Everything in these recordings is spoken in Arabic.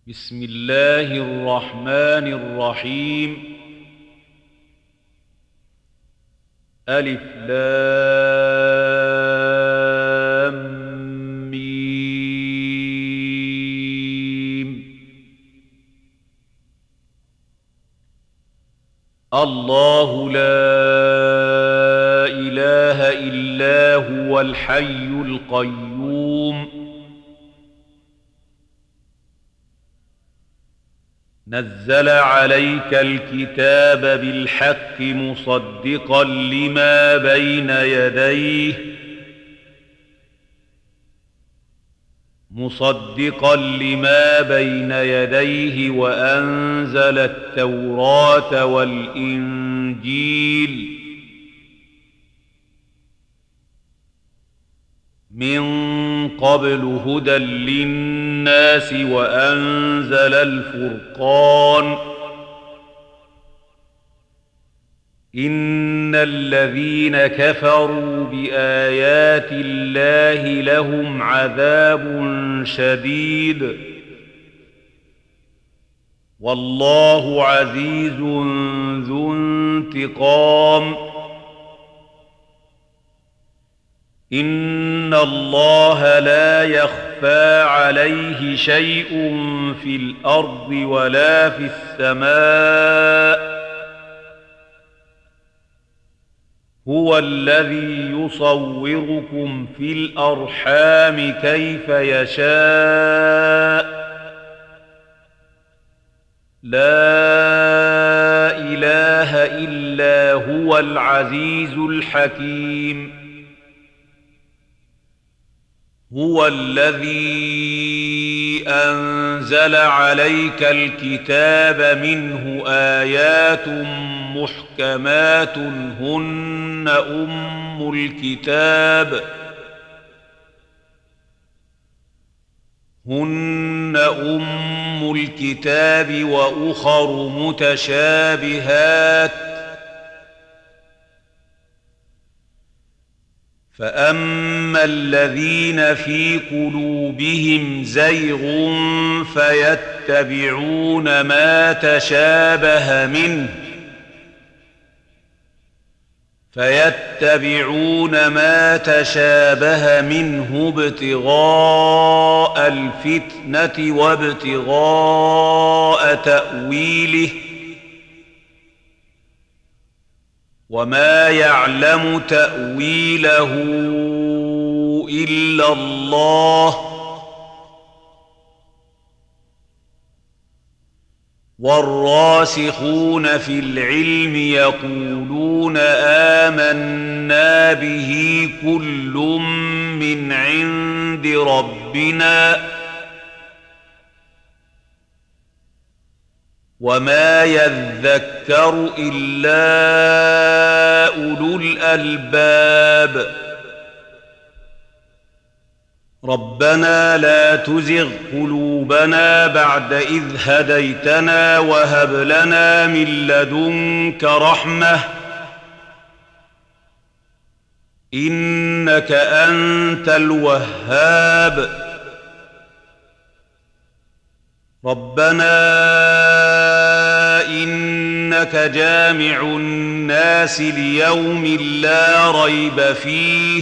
بسم الله الرحمن الرحيم. ألف لام ميم. الله لا إله إلا هو الحي القيوم. نزل عليك الكتاب بالحق مصدقا لما بين يديه وأنزل التوراة والإنجيل من قبل هدى للناس وأنزل الفرقان. إن الذين كفروا بآيات الله لهم عذاب شديد والله عزيز ذو انتقام. إن الله لا يخفى عليه شيء في الأرض ولا في السماء. هو الذي يصوركم في الأرحام كيف يشاء. لا إله إلا هو العزيز الحكيم. هو الذي أنزل عليك الكتاب منه آيات محكمات هن أم الكتاب وأخر متشابهات. فأما الذين في قلوبهم زيغ فيتبعون ما تشابه منه ابتغاء الفتنة وابتغاء تأويله وما يعلم تأويله إلا الله. والراسخون في العلم يقولون آمنا به كل من عند ربنا وما يذكر إلا أولو الألباب. ربنا لا تزغ قلوبنا بعد إذ هديتنا وهب لنا من لدنك رحمة إنك أنت الوهاب. ربنا إنك جامع الناس ليوم لا ريب فيه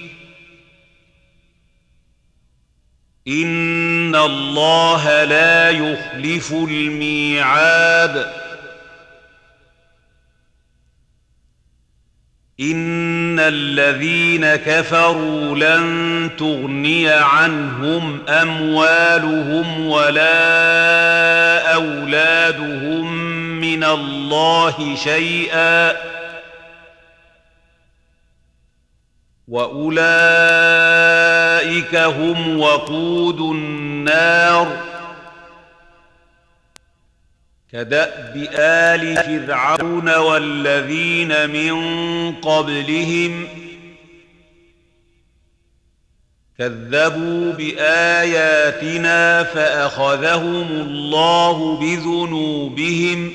إن الله لا يخلف الميعاد. إن الذين كفروا لن تغني عنهم أموالهم ولا أولادهم من الله شيئا وأولئك هم وقود النار. كدأب آل فرعون والذين من قبلهم كذبوا بآياتنا فأخذهم الله بذنوبهم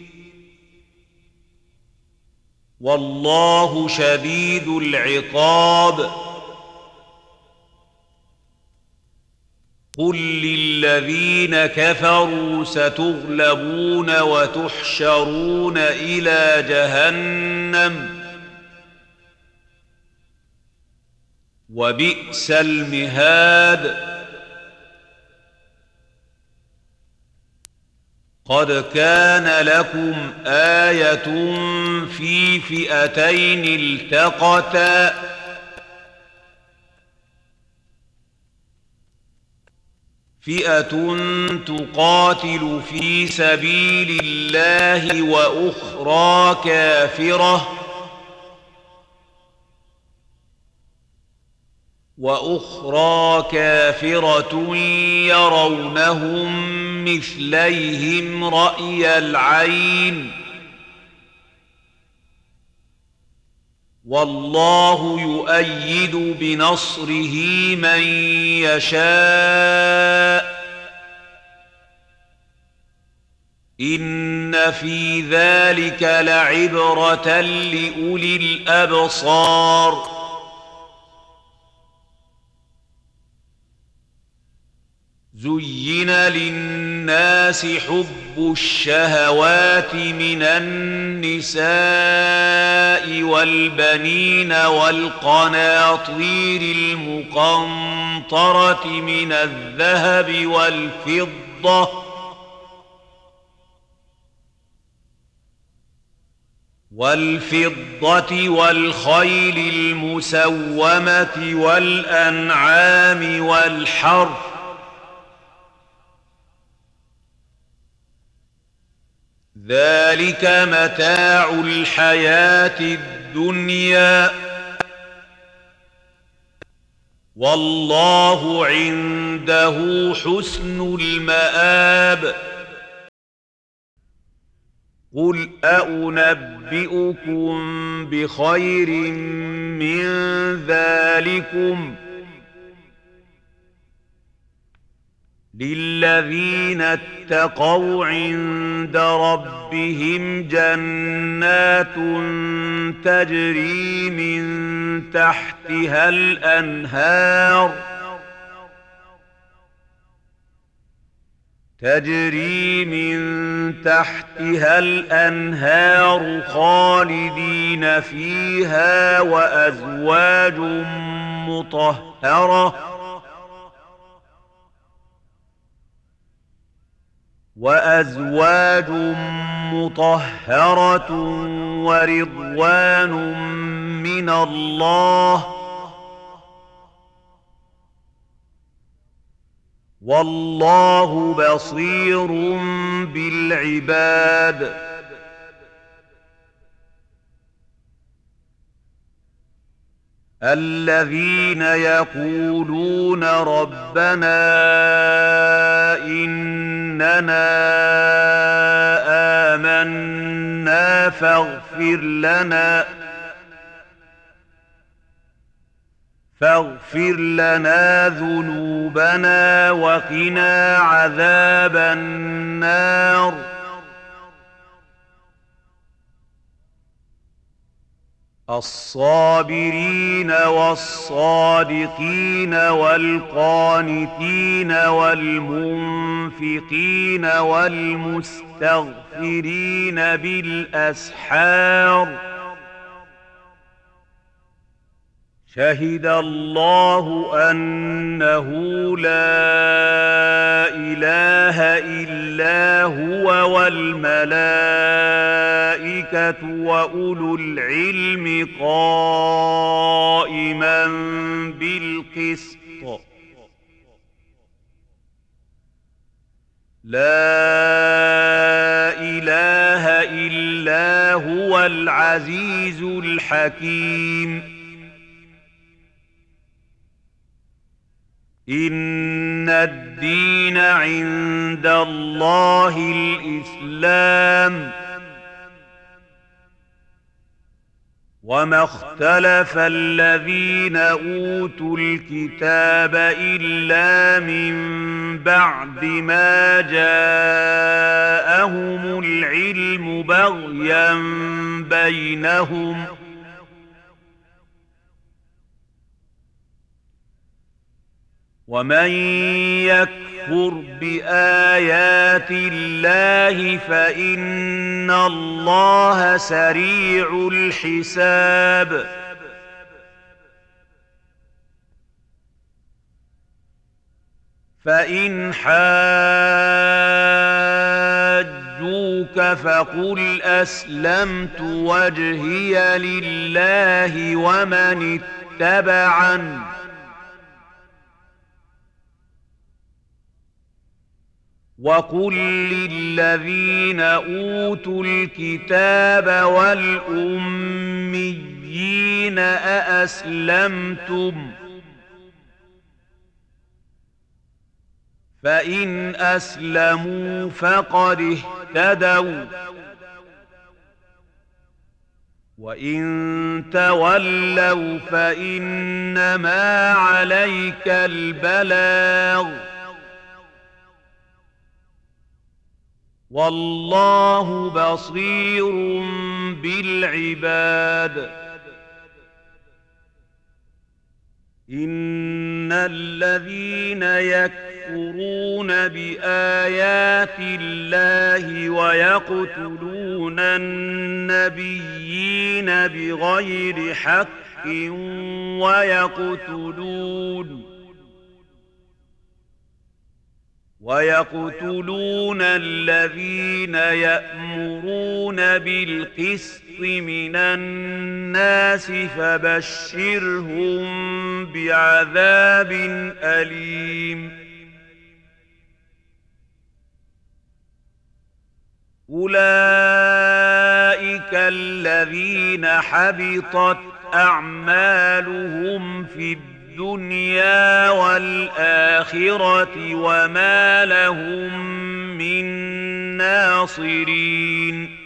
والله شديد العقاب. قل للذين كفروا ستغلبون وتحشرون إلى جهنم وبئس المهاد قد كان لكم آية في فئتين التقتا فئة تقاتل في سبيل الله وأخرى كافرة يرونهم مثليهم رأي العين والله يؤيد بنصره من يشاء إن في ذلك لعبرة لأولي الأبصار زين للناس حب الشهوات من النساء والبنين والقناطير المقنطرة من الذهب والفضة والخيل المسومة والأنعام والحرث ذلك متاع الحياة الدنيا والله عنده حسن المآب قل أنبئكم بخير من ذلكم للذين اتقوا عند ربهم جنات تجري من تحتها الأنهار خالدين فيها وأزواج مطهرة ورضوان من الله والله بصير بالعباد الذين يقولون ربنا إننا آمنا فاغفر لنا ذنوبنا وقنا عذاب النار الصابرين والصادقين والقانتين والمنفقين والمستغفرين بالأسحار شهد الله أنه لا إله إلا هو والملائكة وأولو العلم قائما بالقسط لا إله إلا هو العزيز الحكيم إن الدين عند الله الإسلام وما اختلف الذين أوتوا الكتاب إلا من بعد ما جاءهم العلم بغيا بينهم ومن يكفر بآيات الله فإن الله سريع الحساب فإن حاجوك فقل أسلمت وجهي لله ومن اتبعني وقل للذين أوتوا الكتاب والأميين أأسلمتم فإن أسلموا فقد اهتدوا وإن تولوا فإنما عليك البلاغ والله بصير بالعباد إن الذين يكفرون بآيات الله ويقتلون النبيين بغير حق ويقتلون الذين يأمرون بالقسط من الناس فبشرهم بعذاب أليم أولئك الذين حبطت أعمالهم في الدنيا والآخرة وما لهم من ناصرين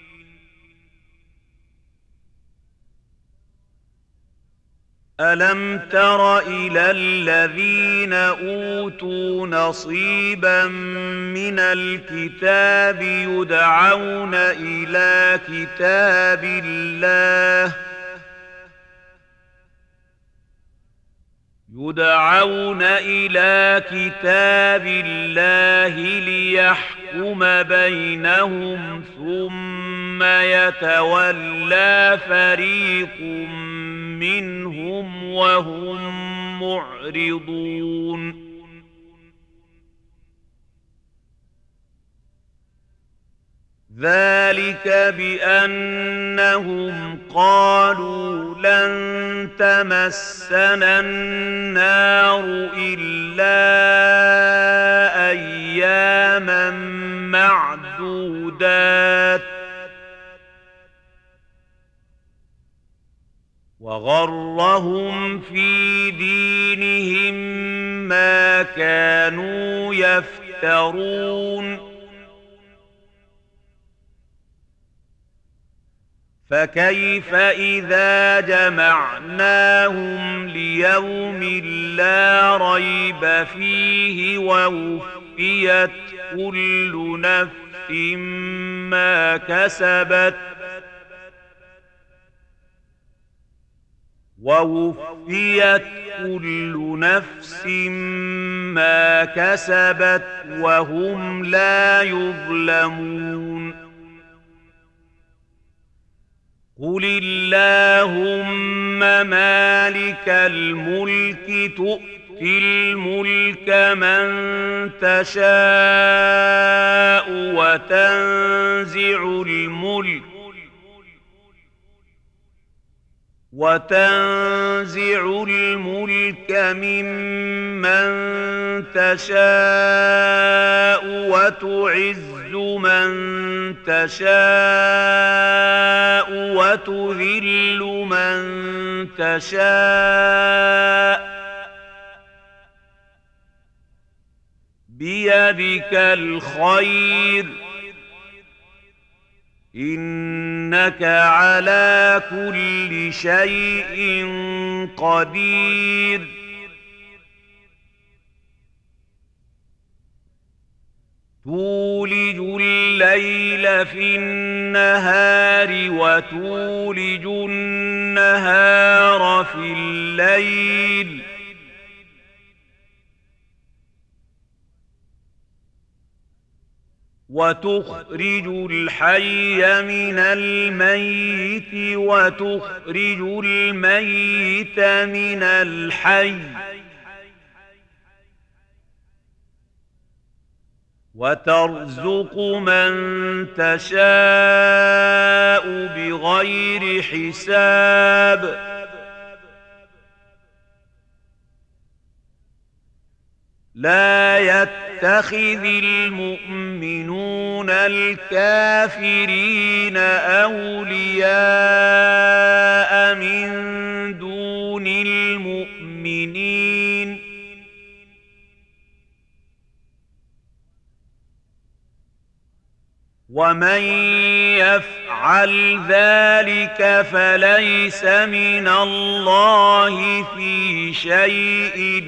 ألم تر إلى الذين أوتوا نصيبا من الكتاب يدعون إلى كتاب الله ليحكم بينهم ثم يتولى فريق منهم وهم معرضون ذلك بأنهم قالوا لن تمسنا النار إلا أياما معدودات وغرهم في دينهم ما كانوا يفترون فكيف إذا جمعناهم ليوم لا ريب فيه ووفيت كل نفس ما كسبت وهم لا يظلمون قل اللهم مالك الملك تؤتي الملك من تشاء وتنزع الملك ممن تشاء وتعز من تشاء وتذل من تشاء بيدك الخير إنك على كل شيء قدير تولج الليل في النهار وتولج النهار في الليل وتخرج الحي من الميت وتخرج الميت من الحي وترزق من تشاء بغير حساب لا يتخذ المؤمنون الكافرين أولياء من دون المؤمنين ومن يفعل ذلك فليس من الله في شيء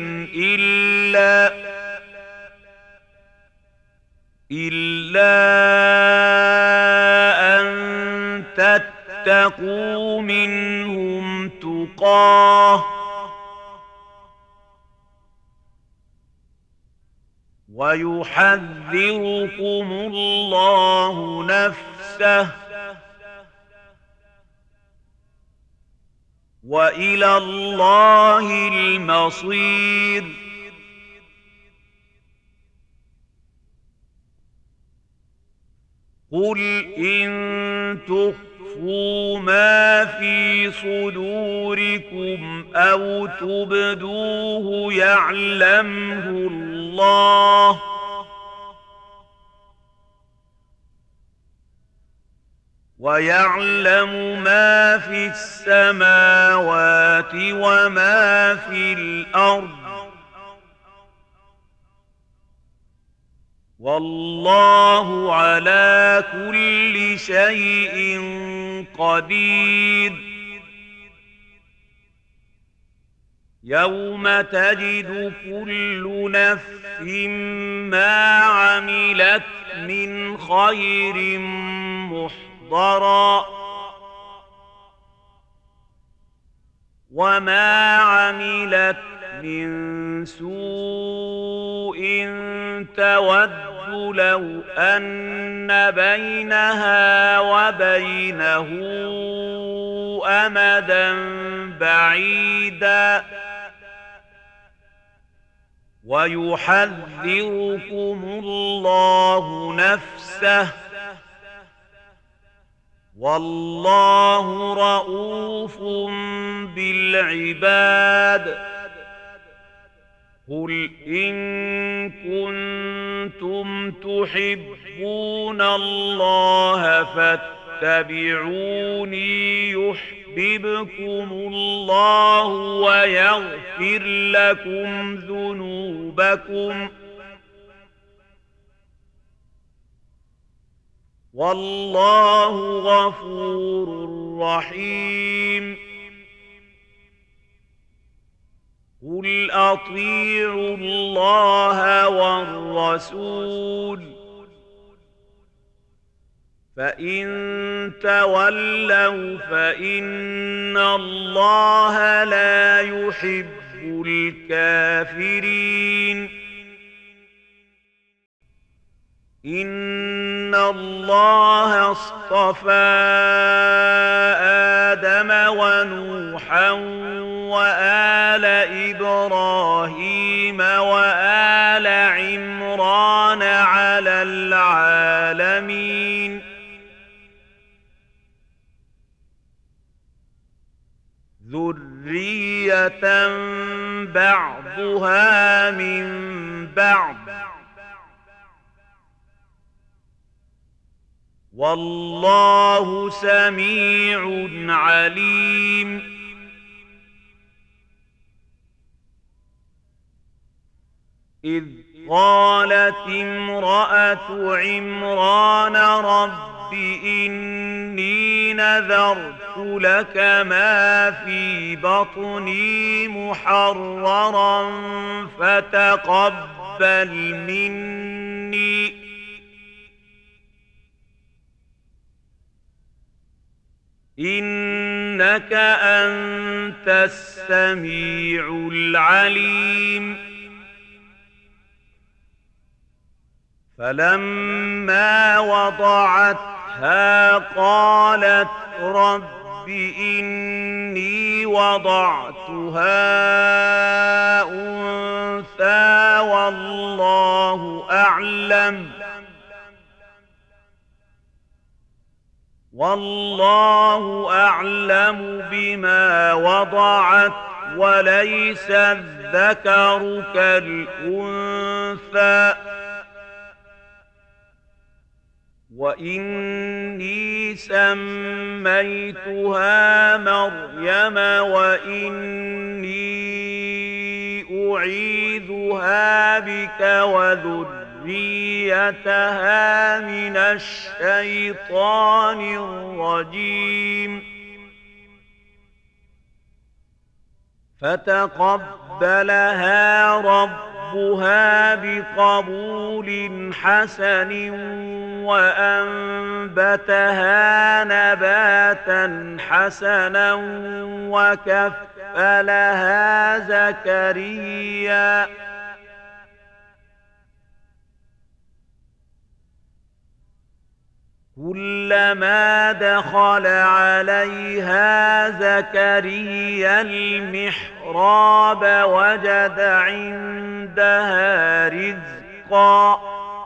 إلا أن تتقوا منهم تقاه ويحذركم الله نفسه وإلى الله المصير قل إن تخفوا ما في صدوركم أو تبدوه يعلمه الله ويعلم ما في السماوات وما في الأرض والله على كل شيء قدير يوم تجد كل نفس ما عملت من خير محضرا وما عملت من سوء تود لو أن بينها وبينه أمدا بعيدا ويحذركم الله نفسه والله رءوف بالعباد قل إن كنتم تحبون الله فاتبعوني يحببكم الله ويغفر لكم ذنوبكم والله غفور رحيم قل أطيعوا الله والرسول فإن تولوا فإن الله لا يحب الكافرين إن الله اصطفى آدم ونوحا وآل إبراهيم وآل عمران على العالمين ذرية بعضها من بعض والله سميع عليم إذ قالت امرأة عمران رب إني نذرت لك ما في بطني محررا فتقبل مني إنك أنت السميع العليم فلما وضعتها قالت رب إني وضعتها أنثى والله أعلم بما وضعت وليس الذكر كالأنثى وإني سميتها مريم وإني أعيذها بك وذريتها من الشيطان الرجيم فتقبلها ربها بقبول حسن وأنبتها نباتا حسنا وكفلها زكريا كلما دخل عليها زكريا المحراب وجد عندها رزقا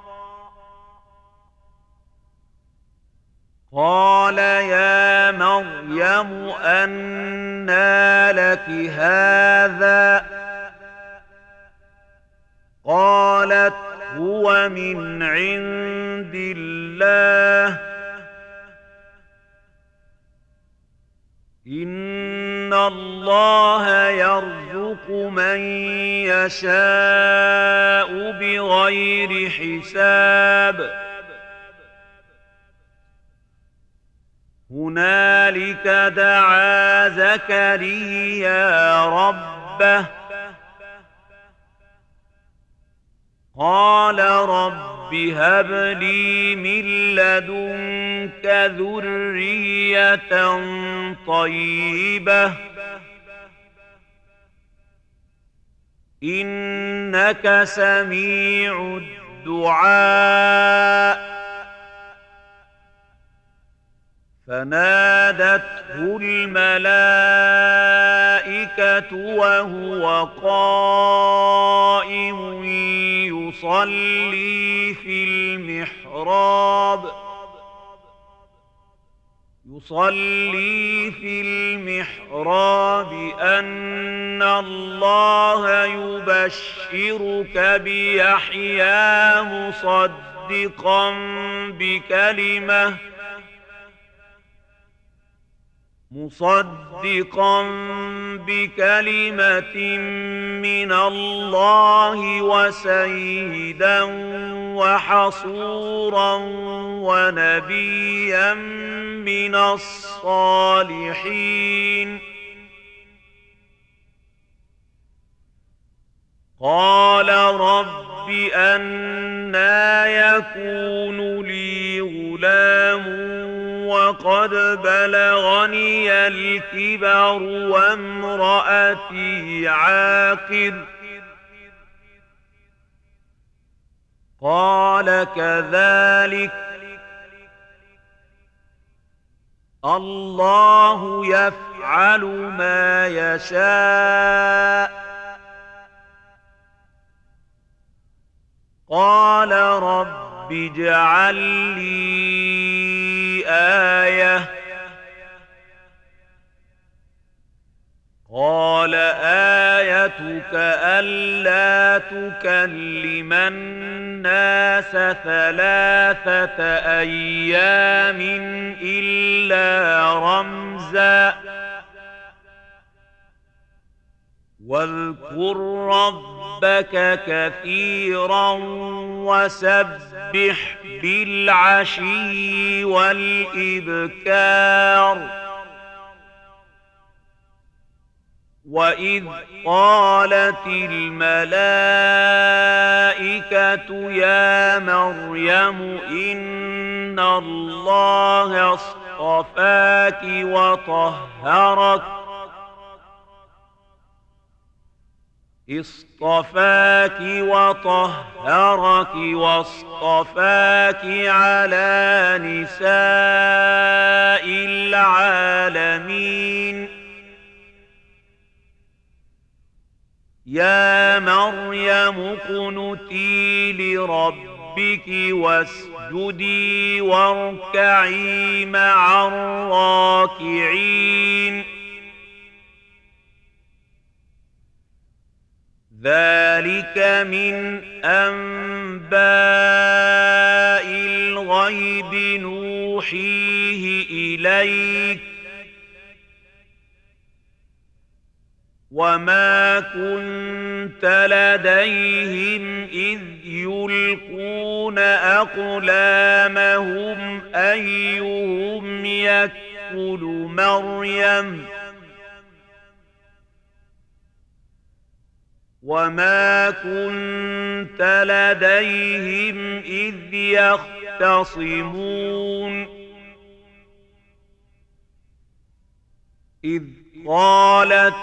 قال يا مريم أنى لك هذا قالت هو من عند الله إن الله يرزق من يشاء بغير حساب هنالك دعا زكريا ربه قال رب هب لي من لدنك ذرية طيبة إنك سميع الدعاء فنادته الملائكة وهو قائم يصلي في المحراب أن الله يبشرك بيحيى مصدقا بكلمة من الله وسيدا وحصورا ونبيا من الصالحين قال رب أنى يكون لي غلام وقد بلغني الكبر وامرأتي عاقر قال كذلك الله يفعل ما يشاء قال رب اجعل لي آية قال آيتك ألا تكلم الناس 3 أيام إلا رمزا واذكر ربك كثيرا وسبح بالعشي والإبكار وإذ قالت الملائكة يا مريم إن الله اصطفاك وطهرك اصطفاك وطهرك واصطفاك على نساء العالمين. يا مريم اقنتي لربك واسجدي واركعي مع الراكعين. ذلك من أنباء الغيب نوحيه إليك وما كنت لديهم إذ يلقون أقلامهم أيهم يكفل مريم وما كنت لديهم إذ يختصمون إذ قالت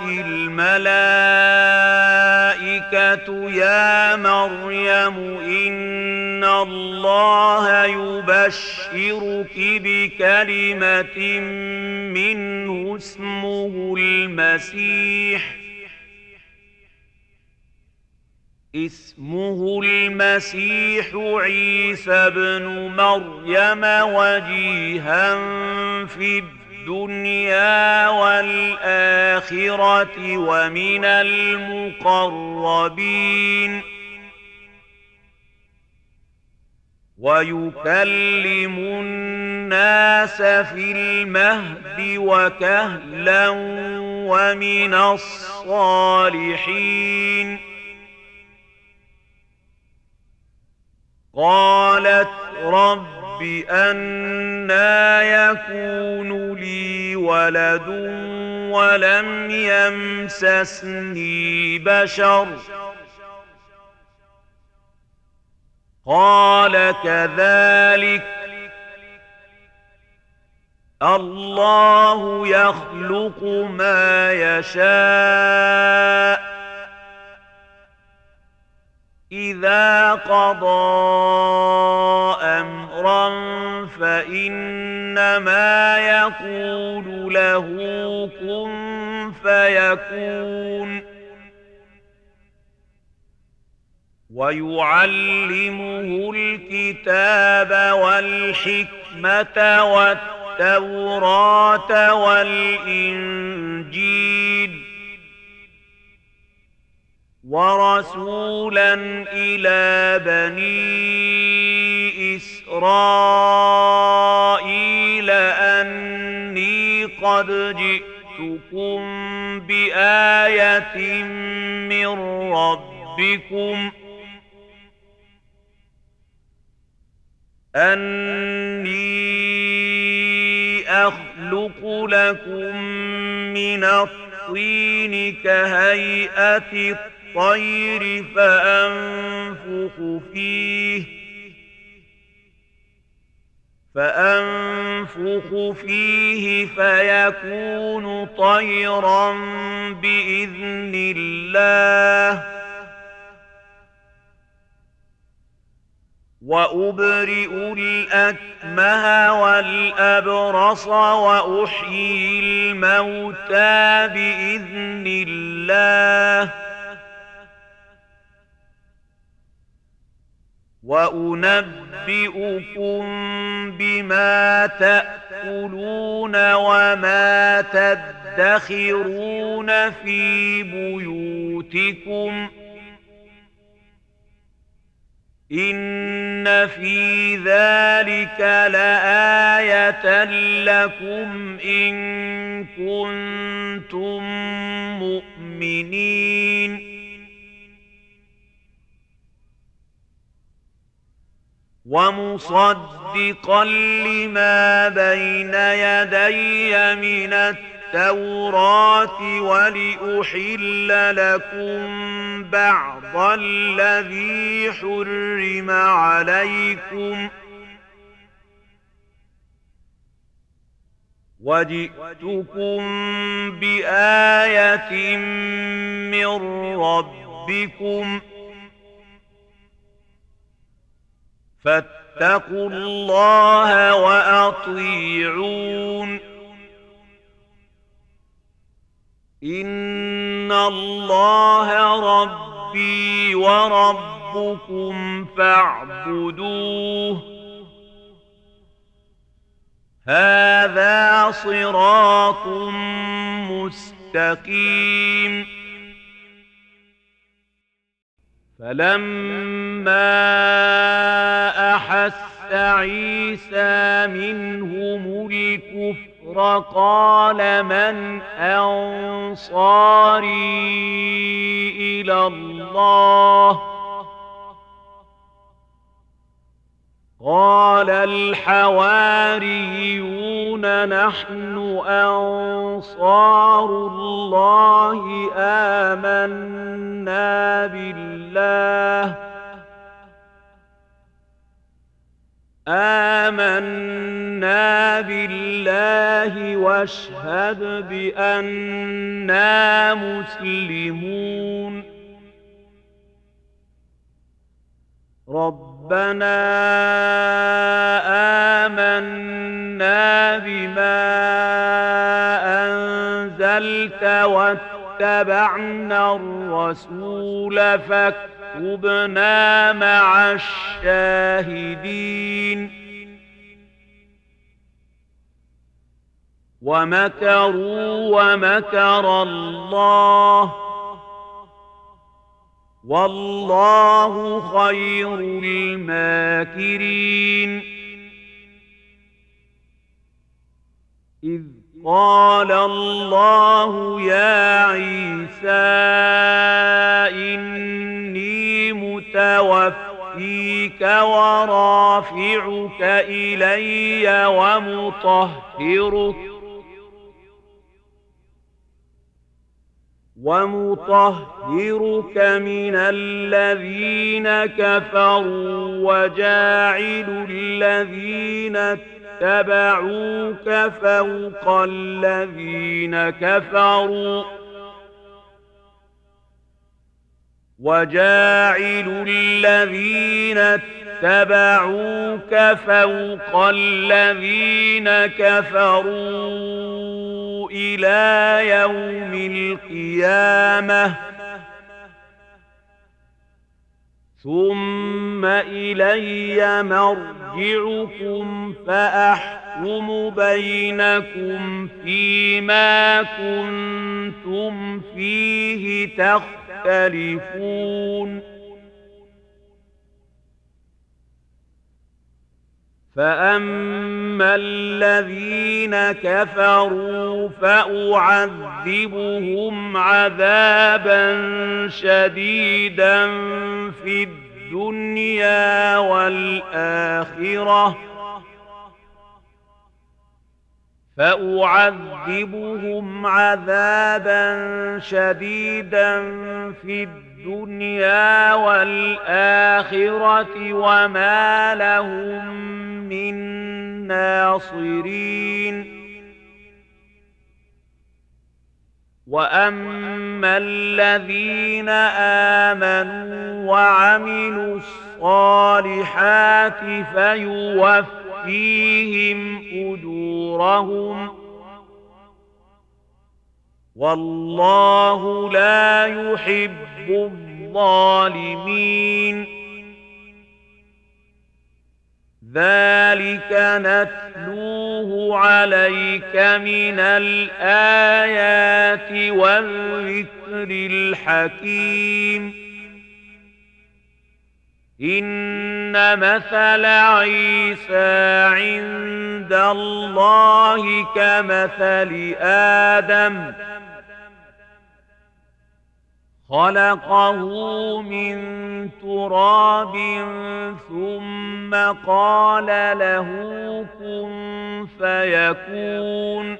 الملائكة يا مريم إن الله يبشرك بكلمة منه اسمه المسيح عيسى بن مريم وجيها في الدنيا والآخرة ومن المقربين ويكلم الناس في المهد وكهلا ومن الصالحين. قالت رب أنى يكون لي ولد ولم يمسسني بشر قال كذلك الله يخلق ما يشاء إذا قضى أمرا فإنما يقول له كن فيكون. ويعلمه الكتاب والحكمة والتوراة والإنجيل ورسولا إلى بني إسرائيل أني قد جئتكم بآية من ربكم أني أخلق لكم من الطين كهيئة الطير فأنفخ فيه فيكون طيرا بإذن الله وأبرئ الأكمه والأبرص وأحيي الموتى بإذن الله وأنبئكم بما تأكلون وما تدخرون في بيوتكم إن في ذلك لآية لكم إن كنتم مؤمنين. ومصدقا لما بين يدي من التوراة ولأحل لكم بعض الذي حرم عليكم وجئتكم بآية من ربكم ربكم فاتقوا الله وأطيعون إن الله ربي وربكم فاعبدوه هذا صراط مستقيم فلما أحس عيسى منهم الكفر قال من أنصاري إلى الله قال الحواريون نحن أنصار الله آمنا بالله واشهد بأننا مسلمون ربنا آمنا بما أنزلت واتبعنا الرسول فاكتبنا مع الشاهدين ومكروا ومكر الله والله خير الماكرين إذ قال الله يا عيسى إني متوفيك ورافعك إلي ومطهرك من الذين كفروا وجاعل الذين اتبعوك فوق الذين كفروا إلى يوم القيامة ثم إلي مرجعكم فأحكم بينكم فيما كنتم فيه تختلفون فأما الذين كفروا فأعذبهم عذابا شديدا في الدنيا والآخرة وما لهم من ناصرين وأما الذين آمنوا وعملوا الصالحات فيوفيهم أجورهم والله لا يحب الظالمين ذلك نتلوه عليك من الآيات والذكر الحكيم إن مثل عيسى عند الله كمثل آدم خلقه من تراب ثم قال له كن فيكون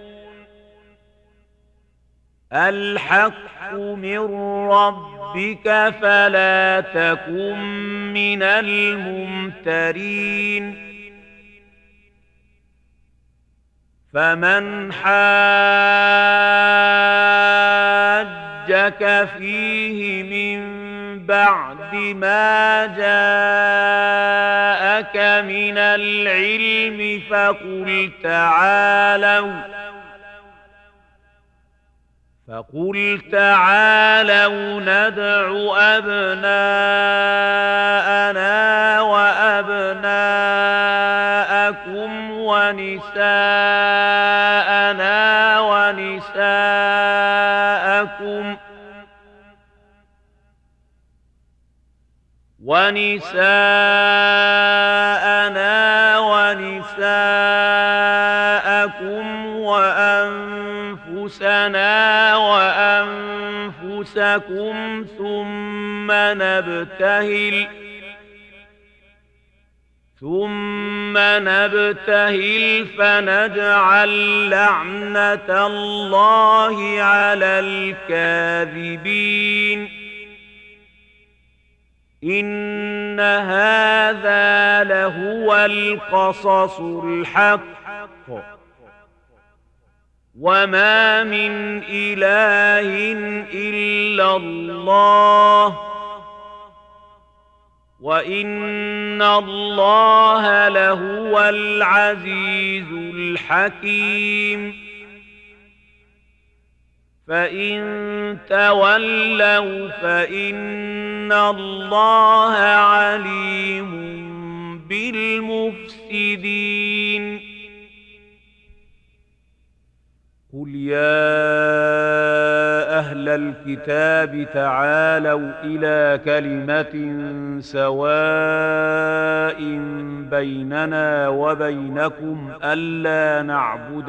الحق من ربك فلا تكن من الممترين فمن حاجك فيه من بعد ما جاءك من العلم فقل تعالوا ندع أبناءنا وأبناءكم ونساءنا ونساءكم وأنفسنا وأنفسكم ثم نبتهل فنجعل لعنة الله على الكاذبين إن هذا لهو القصص الحق وما من إله إلا الله وإن الله لهو العزيز الحكيم فإن تولوا فإن الله عليم بالمفسدين قل يا أهل الكتاب تعالوا إلى كلمة سواء بيننا وبينكم ألا نعبد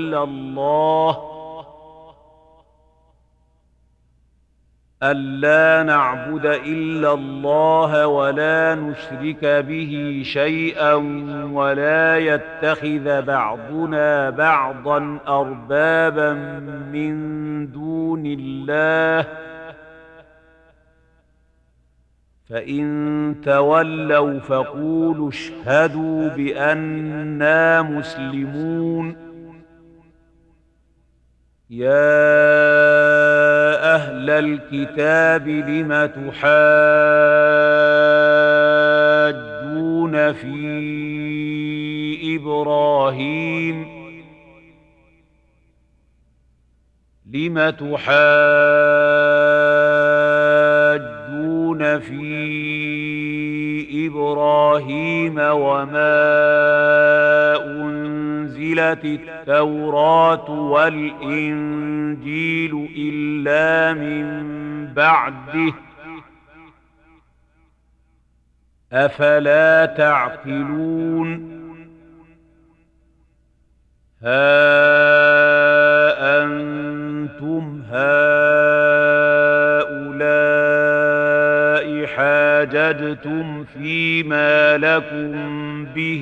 إلا الله ولا نشرك به شيئا ولا يتخذ بعضنا بعضا أربابا من دون الله فإن تولوا فقولوا اشهدوا بأننا مسلمون يا أهل الكتاب لم تحاجون في إبراهيم وما أنزلت التوراة والإنجيل إلا من بعده أفلا تعقلون ها أنتم هؤلاء حاججتم فيما لكم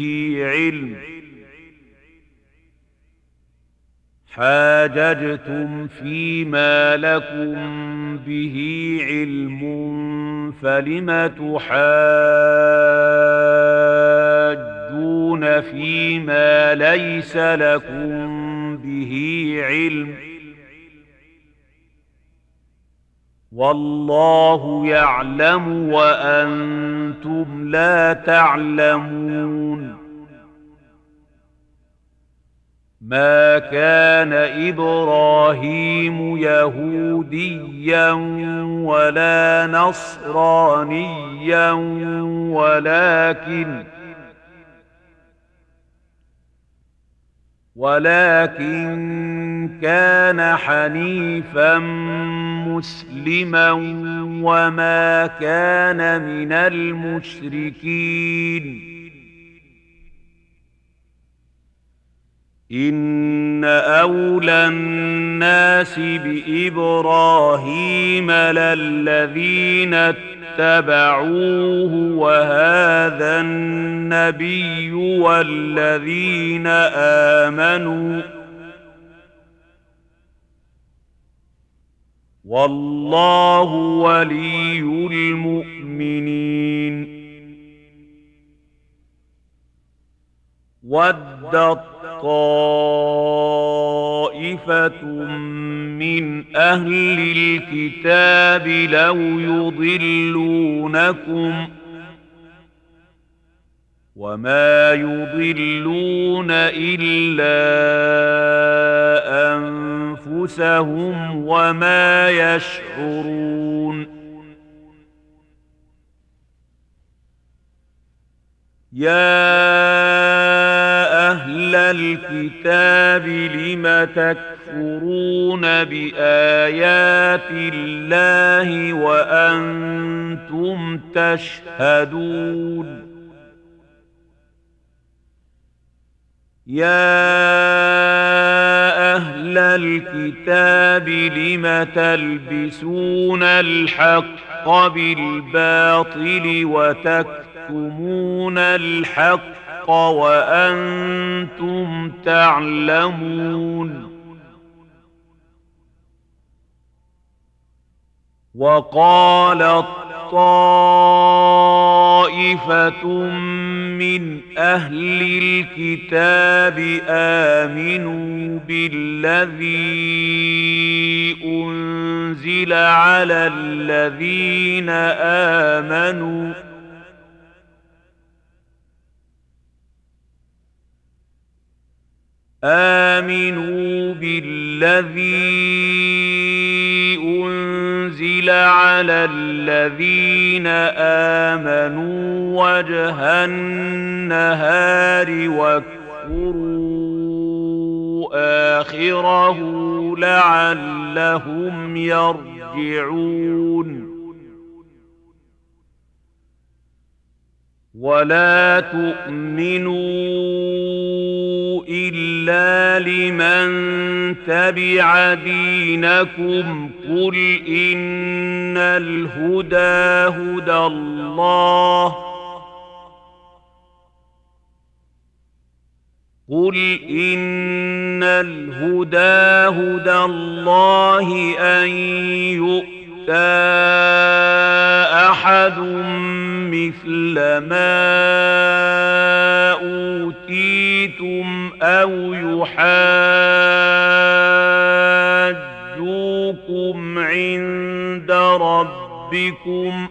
به علم فلم تحاجون فيما ليس لكم به علم والله يعلم وأنتم لا تعلمون ما كان إبراهيم يهوديا ولا نصرانيا ولكن كان حنيفا مسلما وما كان من المشركين إن أولى الناس بإبراهيم للذين اتبعوه وهذا النبي والذين آمنوا والله ولي المؤمنين وَدَّت طَّائِفَةٌ مِّنْ أَهْلِ الْكِتَابِ لَوْ يُضِلُّونَكُمْ وَمَا يُضِلُّونَ إِلَّا أَنفُسَهُمْ وَمَا يَشْعُرُونَ يَا أَهْلَ الْكِتَابِ لِمَ تَكْفُرُونَ بِآيَاتِ اللَّهِ وَأَنْتُمْ تَشْهَدُونَ يَا أَهْلَ الْكِتَابِ لِمَ تَلْبِسُونَ الْحَقَّ بِالْبَاطِلِ وَتَكْتُمُونَ الْحَقَّ وَأَنْتُمْ تعلمون وقالت طائفة من أهل الكتاب آمنوا بالذي أنزل على الذين آمنوا بالذي أنزل على الذين آمنوا وجه النهار واكفروا آخره لعلهم يرجعون ولا تؤمنوا إلا لمن تبع دينكم قل إن الهدى هدى الله أن يؤتى أحد مثل ما أوتيتم أو يحاجوكم عند ربكم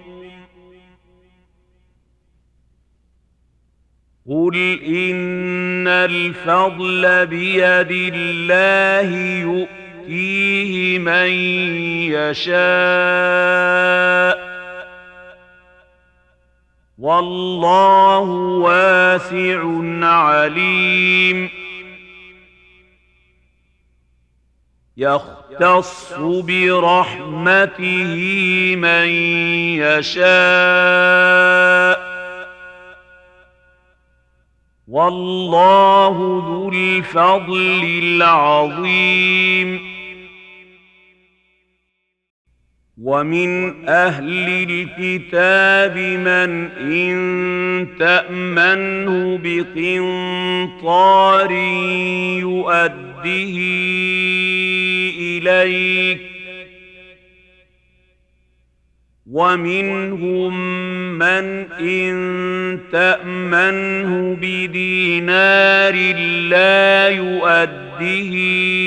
قل إن الفضل بيد الله يؤتيه من يشاء والله واسع عليم يختص برحمته من يشاء والله ذو الفضل العظيم ومن أهل الكتاب من إن تأمنه بقنطار يؤده إليك ومنهم من إن تأمنه بدينار لا يؤده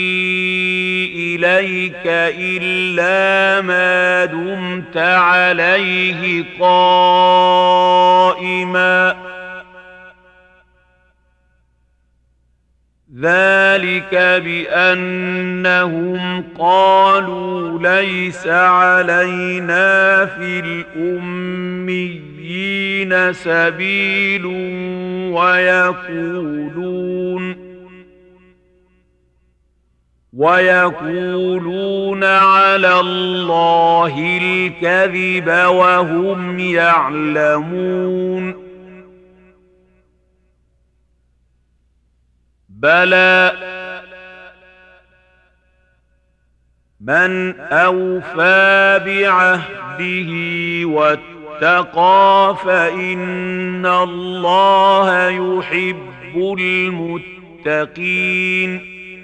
إليك إلا ما دمت عليه قائما ذلك بأنهم قالوا ليس علينا في الأميين سبيل ويقولون على الله الكذب وهم يعلمون بلى من أوفى بعهده واتقى فإن الله يحب المتقين ۖ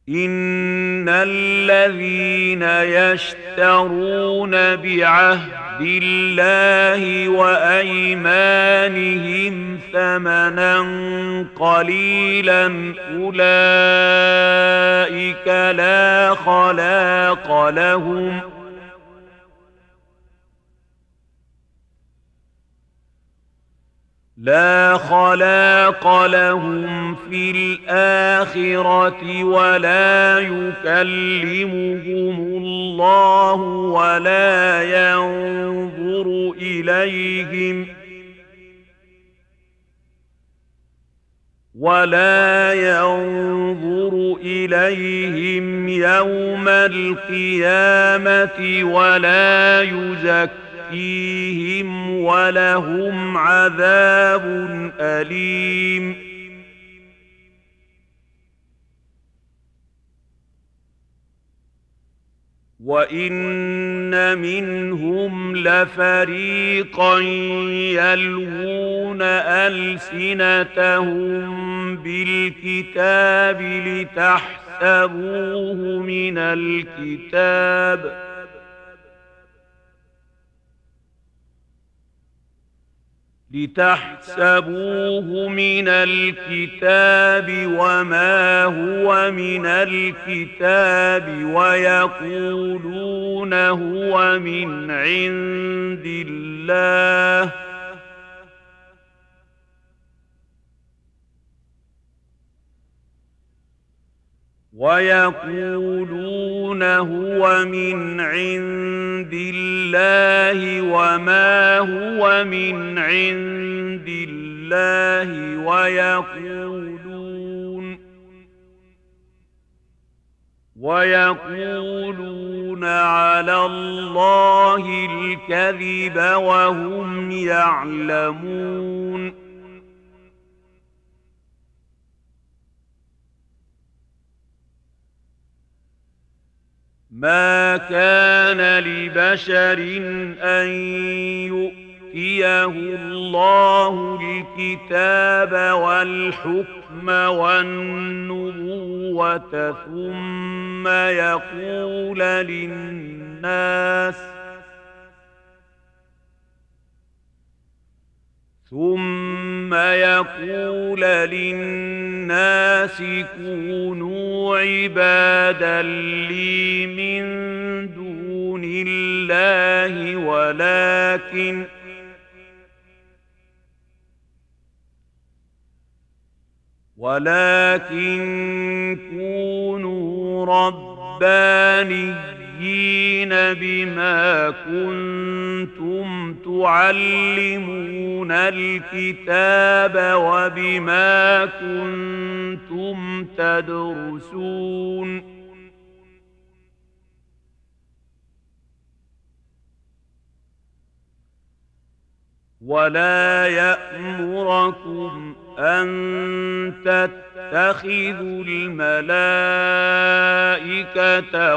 إن الذين يشترون بعهد الله وأيمانهم ثمنا قليلا أولئك لا خلاق لهم في الآخرة ولا يكلمهم الله ولا ينظر إليهم يوم القيامة ولا يزكيهم ولهم عذاب أليم. وإن منهم لفريقا يلوون ألسنتهم بالكتاب لتحسبوه من الكتاب وما هو من الكتاب ويقولون هو من عند الله وما هو من عند الله ويقولون على الله الكذب وهم يعلمون. ما كان لبشر أن يؤتيه الله الكتاب والحكم والنبوة ثم يقول للناس كونوا عبادا لي من دون الله ولكن كونوا ربانيين بما كنتم تعلمون الكتاب وبما كنتم تدرسون. ولا يأمركم أن تتخذوا الملائكة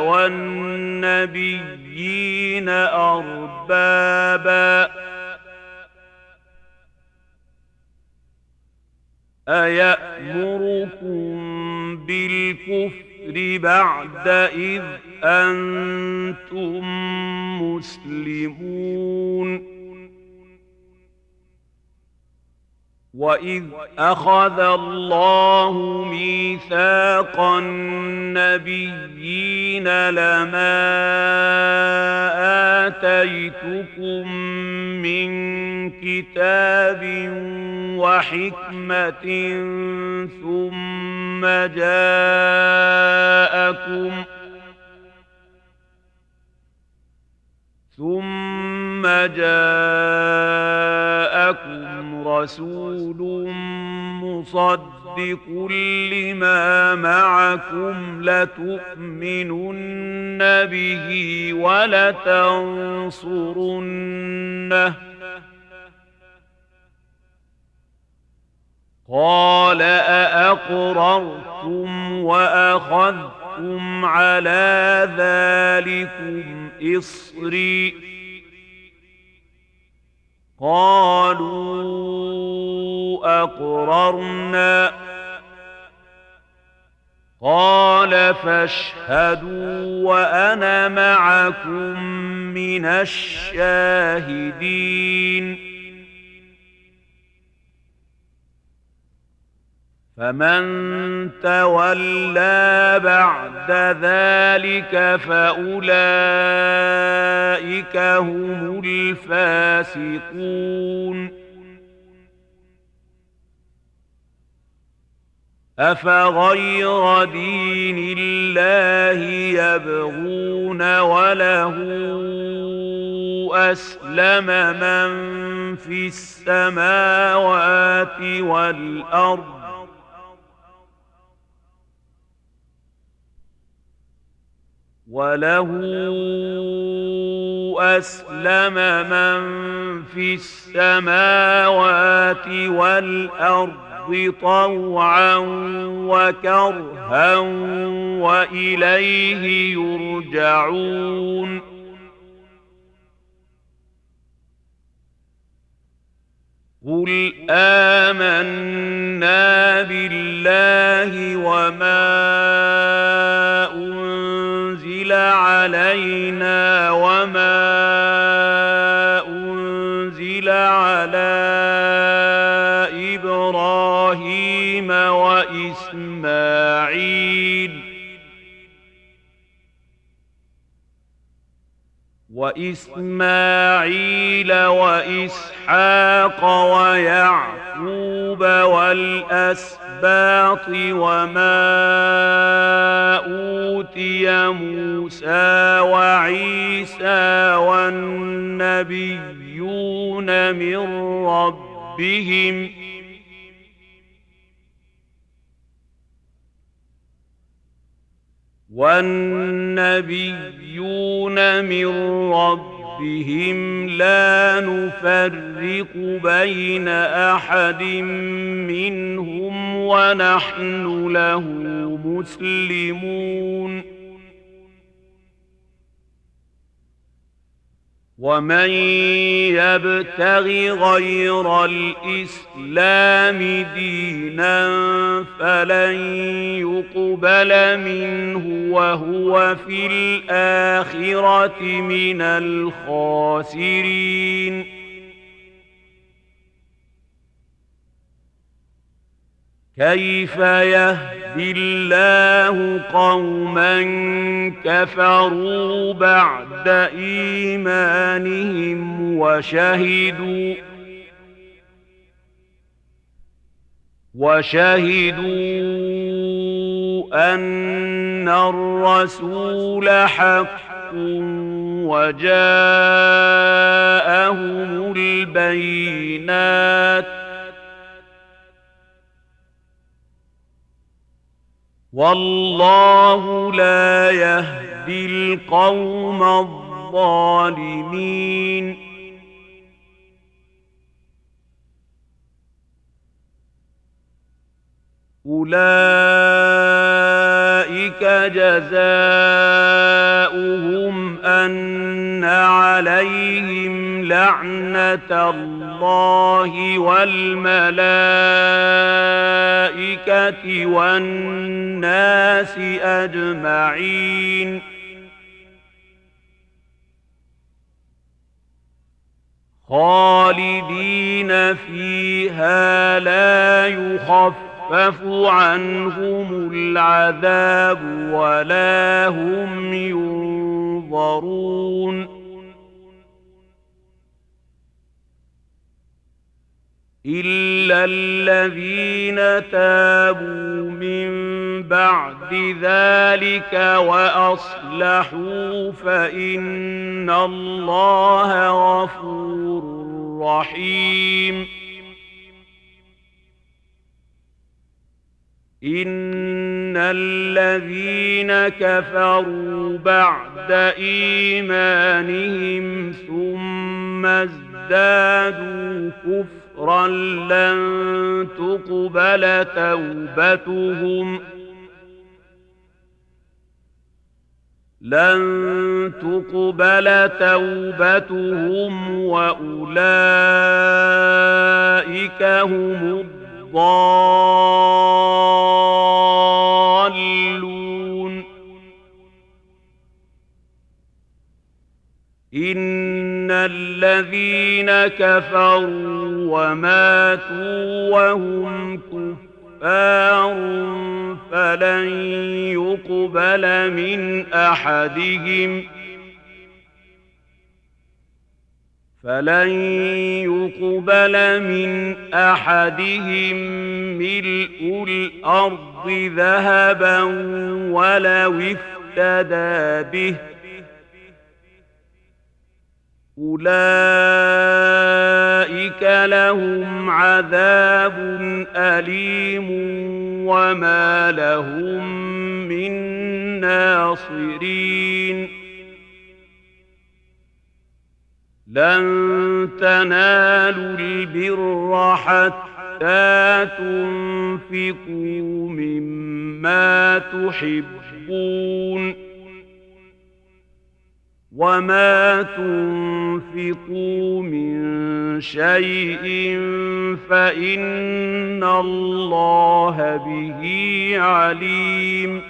والنبيين أربابا أيأمركم بالكفر بعد إذ أنتم مسلمون. وإذ أخذ الله ميثاق النبيين لما آتيتكم من كتاب وحكمة ثم جاءكم رسول مصدق لما معكم لتؤمنن به ولتنصرنه قال أأقررتم وأخذتم على ذلكم إصري قالوا أقررنا قال فاشهدوا وأنا معكم من الشاهدين. فمن تولى بعد ذلك فأولئك هم الفاسقون. أفغير دين الله يبغون وله أسلم من في السماوات والأرض طوعا وكرها وإليه يرجعون. قل آمنا بالله وما أنزل علينا وما أنزل على إبراهيم وإسماعيل وإسحاق ويعقوب والأسباط وما أوتي موسى وعيسى والنبيون من ربهم لا نفرق بين أحد منهم ونحن له مسلمون. ومن يبتغ غير الإسلام دينا فلن يقبل منه وهو في الآخرة من الخاسرين. كيف يهدي الله قوما كفروا بعد إيمانهم وشهدوا أن الرسول حق وجاءهم البينات والله لا يهدي القوم الظالمين. أولئك جزاؤهم أن عليهم لعنة الله والملائكة والناس أجمعين خالدين فيها لا يخفف عنهم العذاب ولا هم ينظرون. إلا الذين تابوا من بعد ذلك وأصلحوا فإن الله غفور رحيم. إن الذين كفروا بعد إيمانهم ثم ازدادوا كفرا لن تقبل توبتهم وأولئك هم الضالون. إن الذين كفروا وماتوا وهم كفار فلن يقبل من أحدهم ملء الأرض ذهبا ولو افتدى به أولئك لهم عذاب أليم وما لهم من ناصرين لن تنالوا البر حتى تنفقوا مما تحبون وما تنفقوا من شيء فإن الله به عليم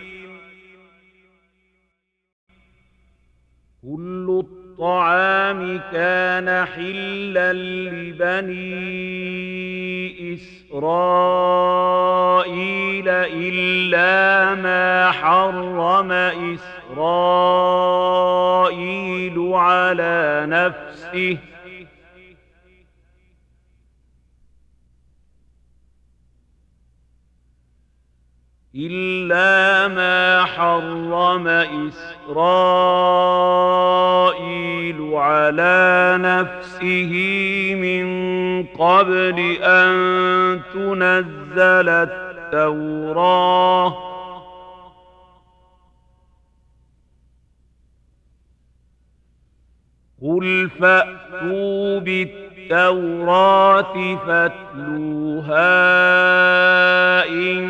كل الطعام كان حلا لبني إسرائيل إلا ما حرم إسرائيل على نفسه من قبل أن تنزل التوراة قل فأتوا بالتوراة فاتلوها إن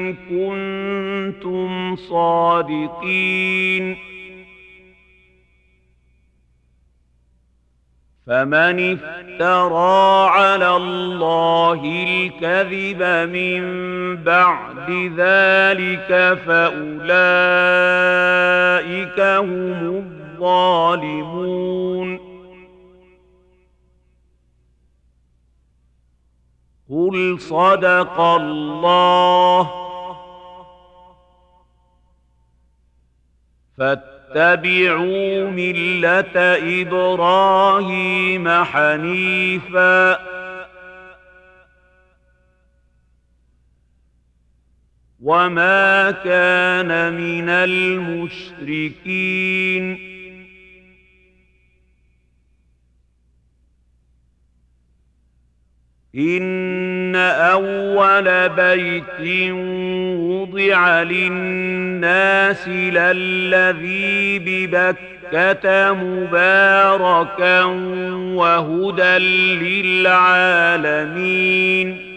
كنتم صادقين فمن افترى على الله الكذب من بعد ذلك فأولئك هم الظالمون قل صدق الله فاتبعوا ملة إبراهيم حنيفا وما كان من المشركين إن أول بيت وضع للناس للذي ببكة مباركا وهدى للعالمين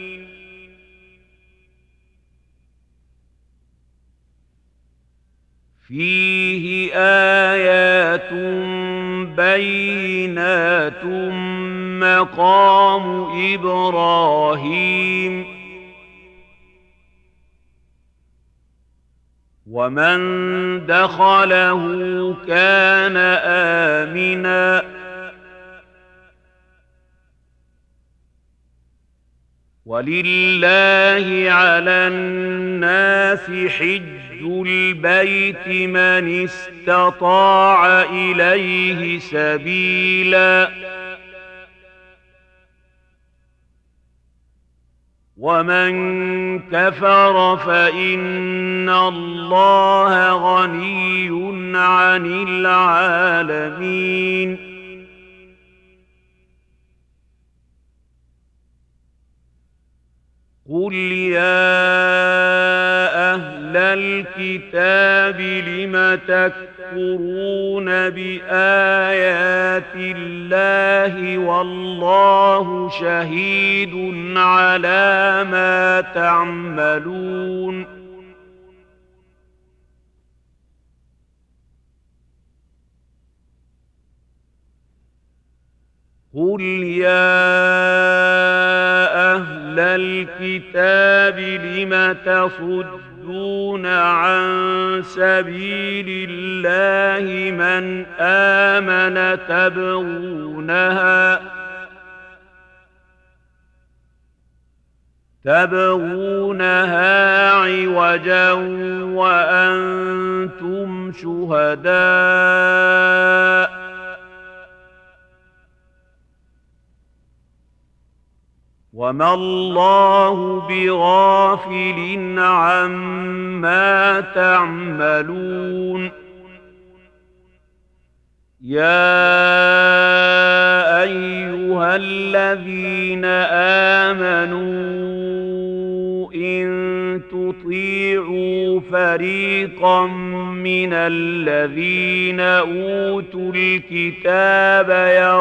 فيه آيات بينات مقام إبراهيم ومن دخله كان آمنا ولله على الناس حج البيت من استطاع إليه سبيلا ومن كفر فإن الله غني عن العالمين قل يا أهل الكتاب لم تكفرون بآيات الله والله شهيد على ما تعملون قل يا أهل الكتاب لم تصدون وتصدون عن سبيل الله من آمن تبغونها عوجا وأنتم شهداء وما الله بغافل عما تعملون يا أيها الذين آمنوا إن تطيعوا فريقا من الذين أوتوا الكتاب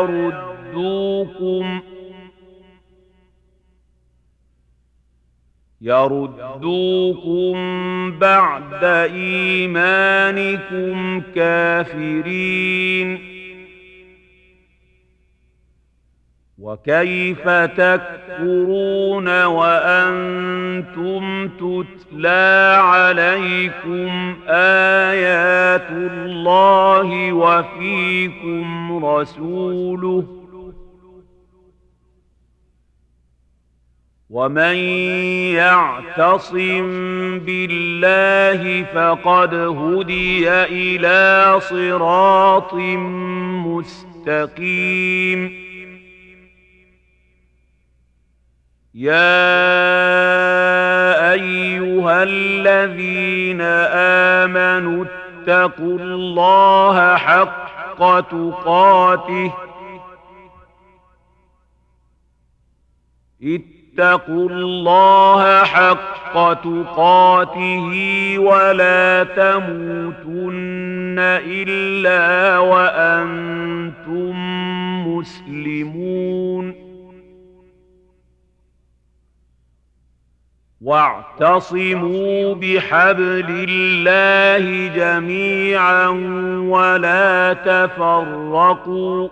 يردوكم بعد إيمانكم كافرين وكيف تكفرون وأنتم تتلى عليكم آيات الله وفيكم رسوله ومن يعتصم بالله فقد هدي إلى صراط مستقيم يا أيها الذين آمنوا اتقوا الله حق تقاته ولا تموتن إلا وأنتم مسلمون واعتصموا بحبل الله جميعا ولا تفرقوا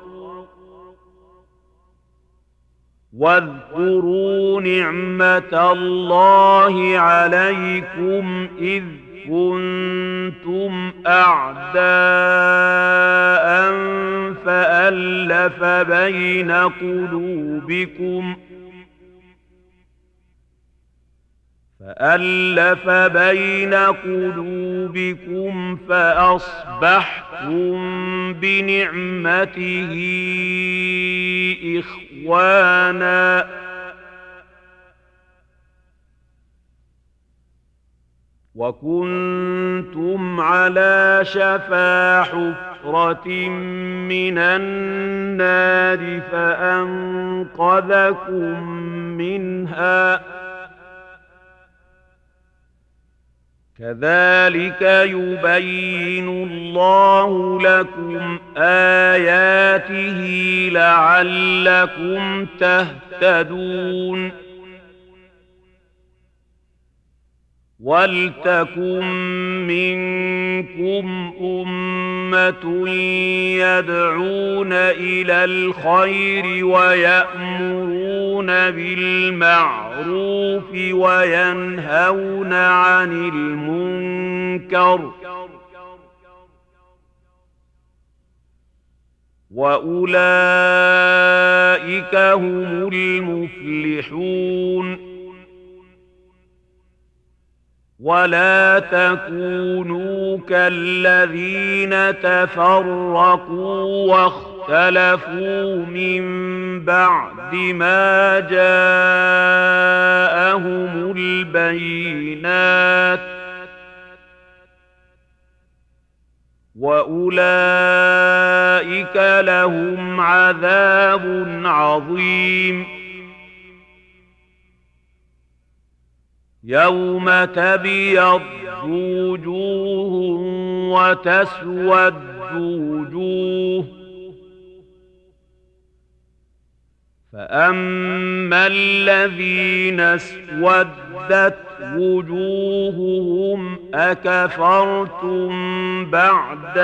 واذكروا نعمة الله عليكم إذ كنتم أعداء فألف بين قلوبكم فأصبحتم بنعمته إخوانا وكنتم على شفا حفرة من النار فأنقذكم منها كذلك يبين الله لكم آياته لعلكم تهتدون ولتكن منكم أمة يدعون إلى الخير ويأمرون بالمعروف وينهون عن المنكر وأولئك هم المفلحون ولا تكونوا كالذين تفرقوا واختلفوا من بعد ما جاءهم البينات وأولئك لهم عذاب عظيم يوم تبيض وجوه وتسود وجوه فأما الذين اسودت وجوههم أكفرتم بعد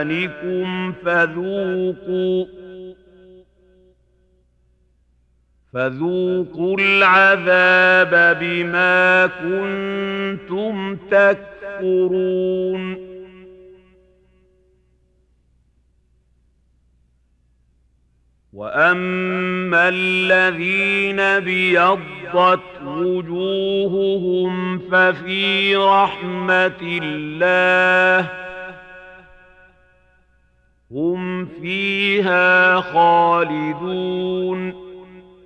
إيمانكم فذوقوا العذاب بما كنتم تكفرون وأما الذين ابيضت وجوههم ففي رحمة الله هم فيها خالدون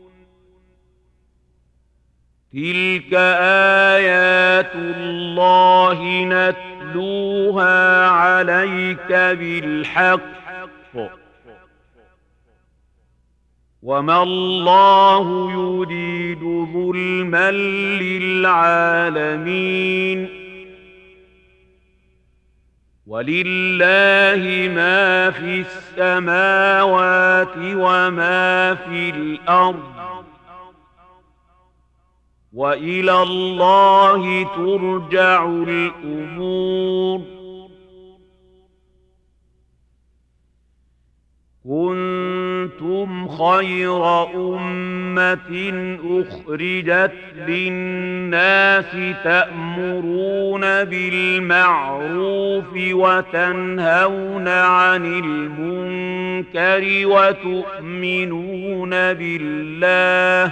تلك آيات الله نتلوها عليك بالحق وما الله يريد ظلما للعالمين ولله ما في السماوات وما في الأرض وإلى الله ترجع الأمور كنتم خير أمة أخرجت للناس تأمرون بالمعروف وتنهون عن المنكر وتؤمنون بالله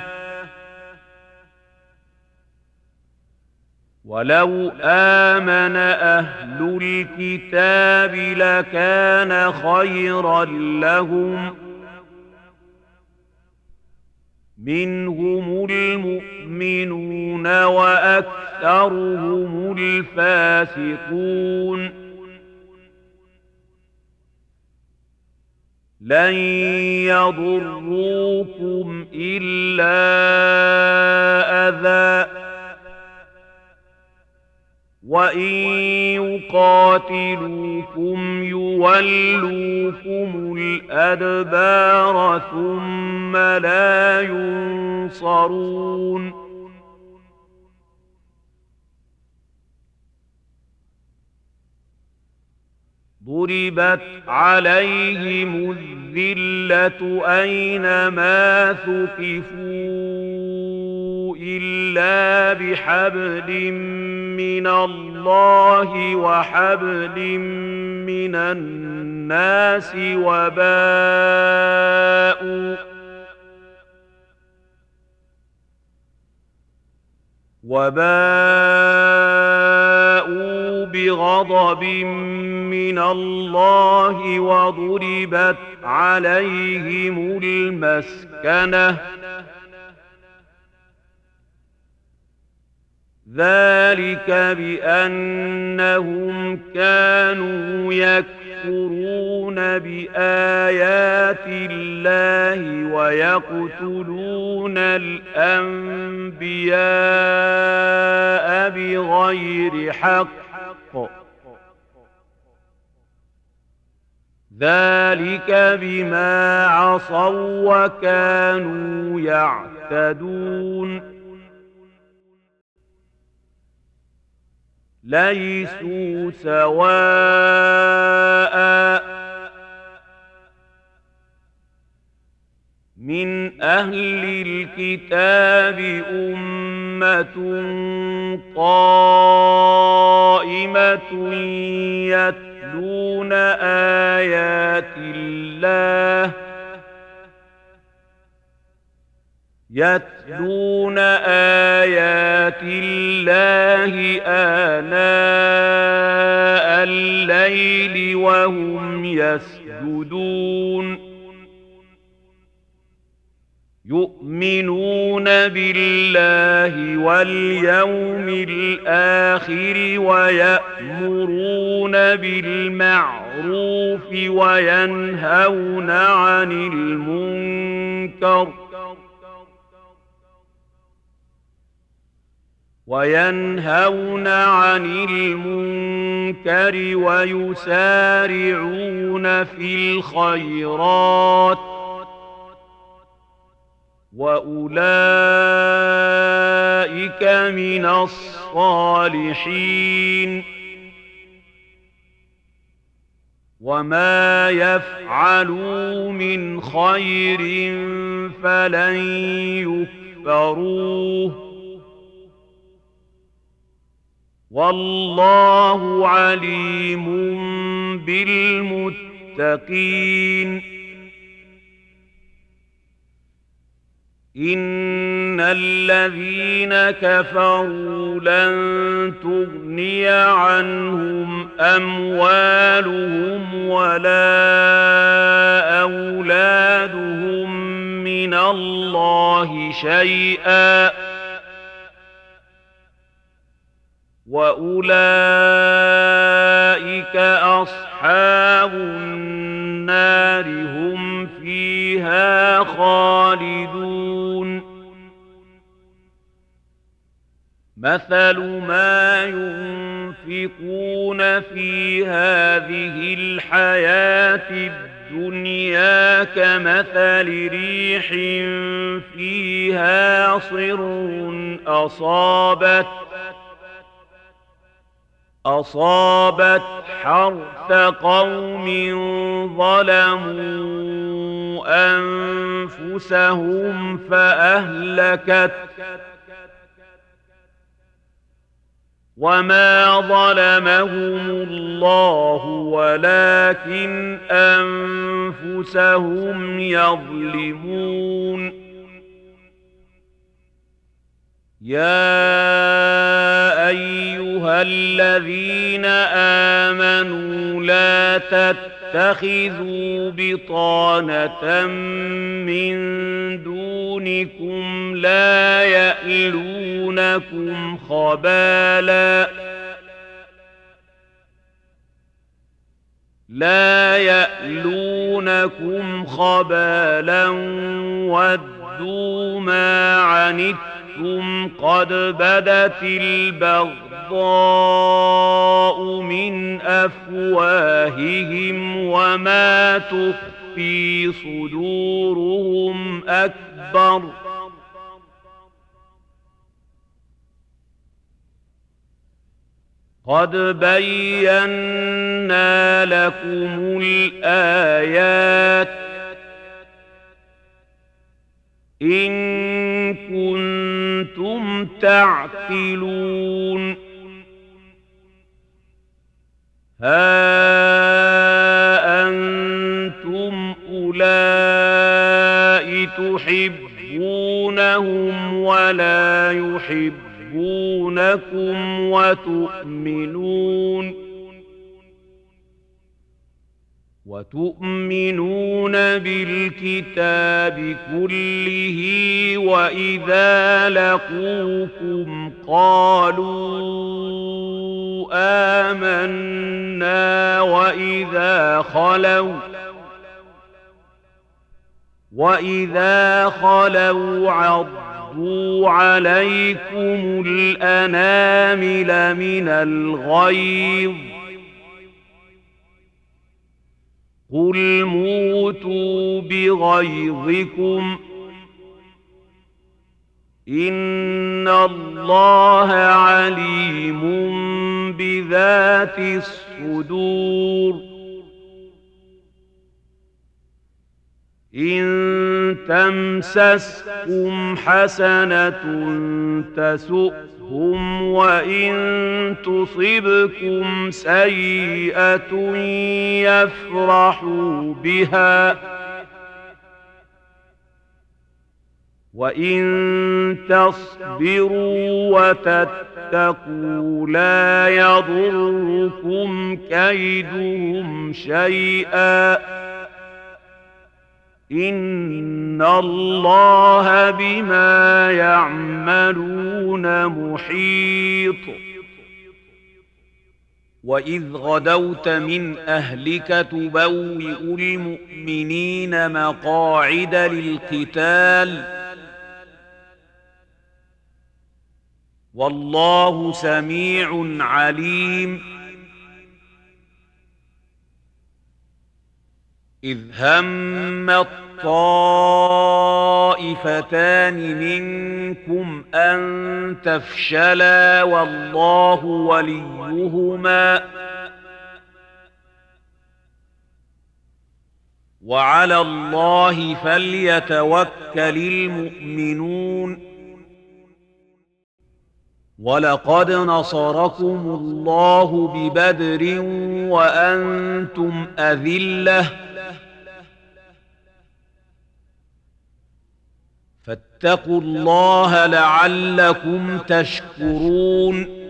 ولو آمن أهل الكتاب لكان خيرا لهم منهم المؤمنون وأكثرهم الفاسقون لن يضروكم إلا أذى وإن يقاتلوكم يولوكم الأدبار ثم لا ينصرون ضربت عليهم الذلة أينما ثقفوا إلا بحبل من الله وحبل من الناس وباءوا بغضب من الله وضربت عليهم المسكنة ذلك بأنهم كانوا يكفرون بآيات الله ويقتلون الأنبياء بغير حق ذلك بما عصوا وكانوا يعتدون ليسوا سواء من أهل الكتاب أمة قائمة يتلون آيات الله آناء الليل وهم يسجدون يؤمنون بالله واليوم الآخر ويأمرون بالمعروف وينهون عن المنكر ويسارعون في الخيرات وأولئك من الصالحين وما يفعلوا من خير فلن يكفروه والله عليم بالمتقين إن الذين كفروا لن تغني عنهم أموالهم ولا أولادهم من الله شيئا وأولئك أصحاب النار هم فيها خالدون مثل ما ينفقون في هذه الحياة الدنيا كمثل ريح فيها صر أصابت حرث قوم ظلموا أنفسهم فأهلكت وما ظلمهم الله ولكن أنفسهم يظلمون يا أيها الذين آمنوا لا تتخذوا بطانة من دونكم لا يألونكم خبالا ودوا ما عنتم قد بدت البغضاء من أفواههم وما تخفي صدورهم أكبر قد بينا لكم الآيات إن كنتم تعقلون ها أنتم أولئك تحبونهم ولا يحبونكم وتؤمنون بالكتاب كله وإذا لقوكم قالوا آمنا وإذا خلوا عضوا عليكم الأنامل من الغيظ قل موتوا بغيظكم إن الله عليم بذات الصدور إن تمسسكم حسنة تسؤهم وإن تصبكم سيئة يفرحوا بها وإن تصبروا وتتقوا لا يضركم كيدهم شيئا إن الله بما يعملون محيط وإذ غدوت من أهلك تبوئ المؤمنين مقاعد للقتال والله سميع عليم إذ هم الطائفتان منكم أن تفشلا والله وعلى الله فليتوكل المؤمنون ولقد نصركم الله ببدر وأنتم أذلة فاتقوا الله لعلكم تشكرون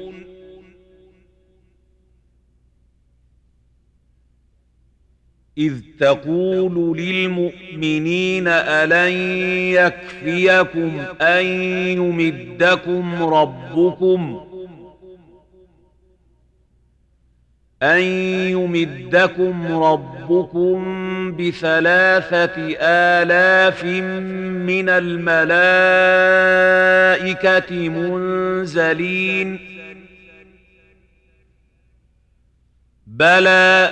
إذ تقول للمؤمنين ألن يكفيكم أن يمدكم ربكم ب3,000 من الملائكة منزلين بلى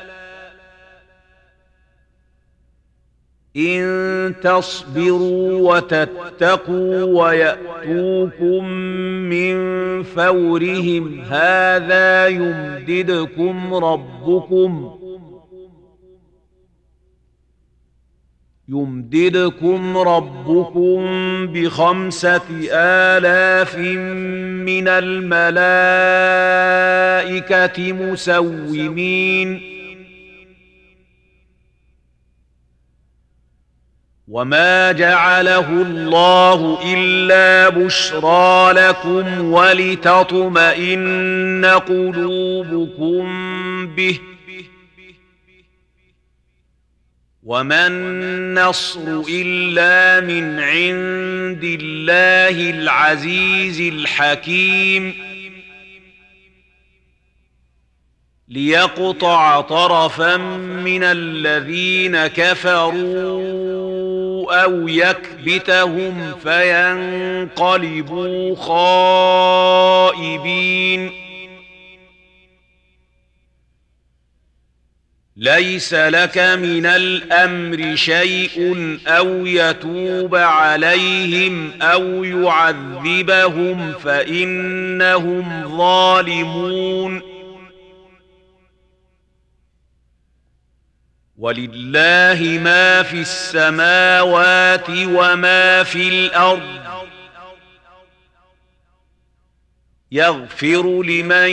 إن تصبروا وتتقوا ويأتوكم من فورهم هذا يمددكم ربكم ب5,000 من الملائكة مسومين وما جعله الله إلا بشرى لكم ولتطمئن قلوبكم به وما النصر إلا من عند الله العزيز الحكيم ليقطع طرفا من الذين كفروا أو يكبتهم فينقلبوا خائبين ليس لك من الأمر شيء أو يتوب عليهم أو يعذبهم فإنهم ظالمون ولله ما في السماوات وما في الأرض يغفر لمن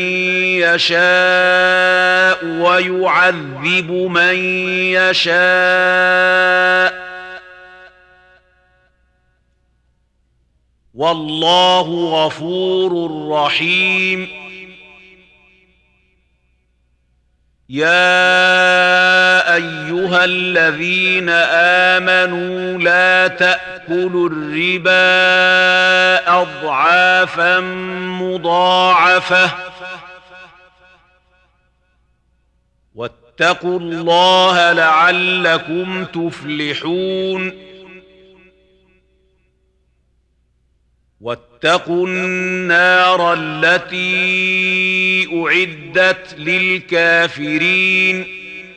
يشاء ويعذب من يشاء والله غفور رحيم يا أيها الذين آمنوا لا تأكلوا الربا أضعافا مضاعفة واتقوا الله لعلكم تفلحون واتقوا النار التي أعدت للكافرين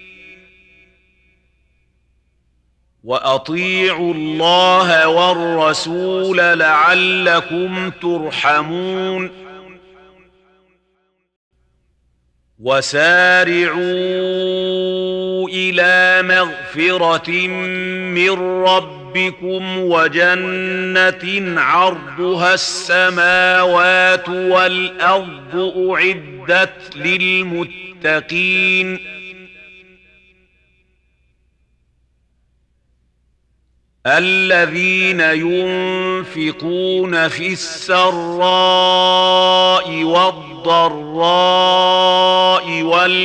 وأطيعوا الله والرسول لعلكم ترحمون وسارعوا إلى مغفرة من ربكم وجنة عرضها السماوات والأرض أعدت للمتقين الذين ينفقون في السراء والضراء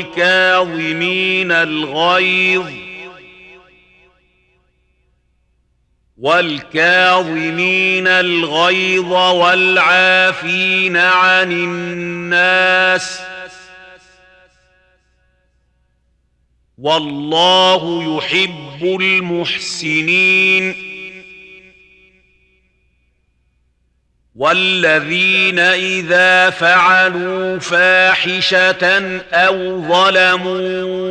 والكاظمين الغيظ والعافين عن الناس والله يحب المحسنين والذين إذا فعلوا فاحشة أو ظلموا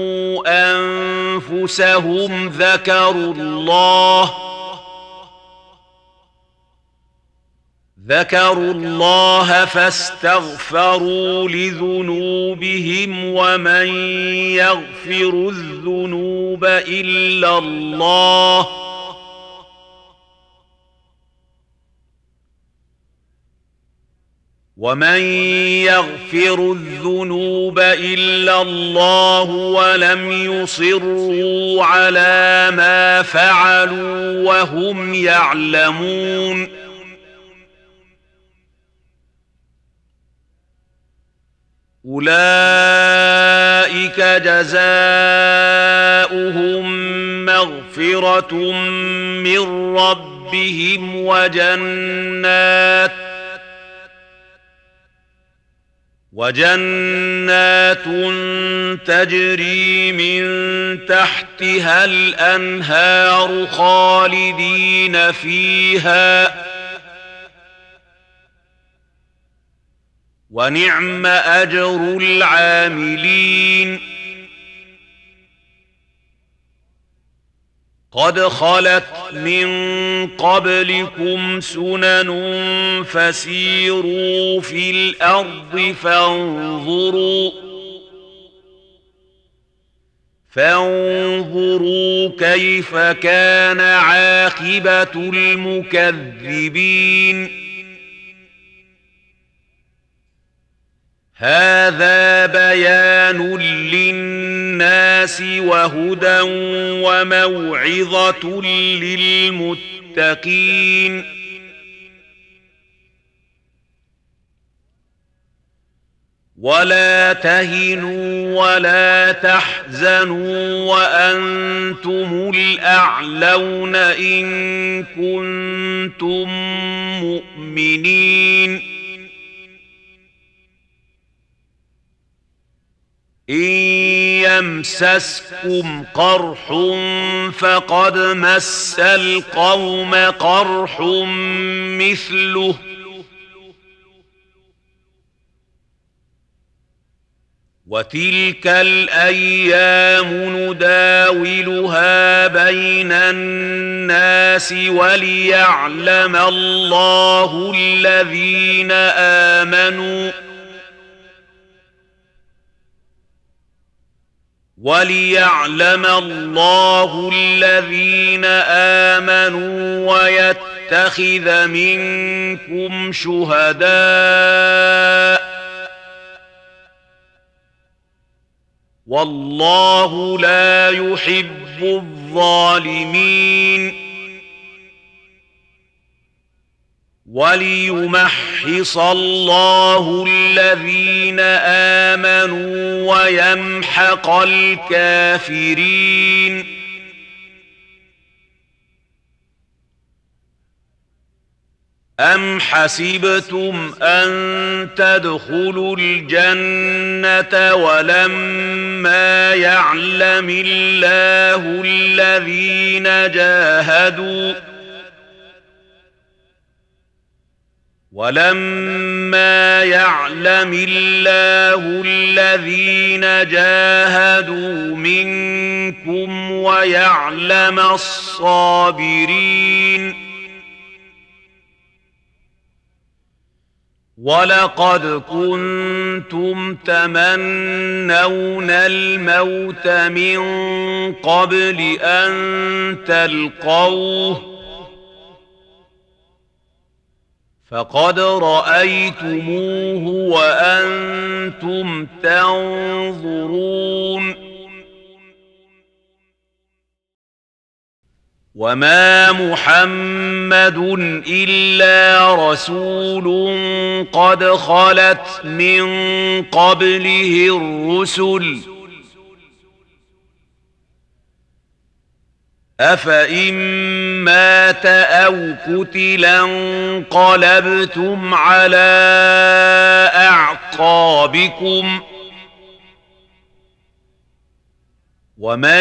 أنفسهم ذكروا الله فاستغفروا لذنوبهم ومن يغفر الذنوب إلا الله ولم يصروا على ما فعلوا وهم يعلمون أولئك جزاؤهم مغفرة من ربهم وجنات تجري من تحتها الأنهار خالدين فيها ونعم أجر العاملين قد خلت من قبلكم سنن فسيروا في الأرض فانظروا كيف كان عاقبة المكذبين هذا بيان للناس وهدى وموعظة للمتقين ولا تهنوا ولا تحزنوا وأنتم الأعلون إن كنتم مؤمنين إن يمسسكم قرح فقد مس القوم قرح مثله وتلك الأيام نداولها بين الناس وليعلم الله الذين آمنوا ويتخذ منكم شهداء والله لا يحب الظالمين وليمحص الله الذين آمنوا ويمحق الكافرين أم حسبتم أن تدخلوا الجنة ولما يعلم الله الذين جاهدوا منكم ويعلم الصابرين ولقد كنتم تمنون الموت من قبل أن تلقوه فقد رأيتموه وأنتم تنظرون وما محمد إلا رسول قد خلت من قبله الرسل أفإن مات أو قتلا انقلبتم على أعقابكم ومن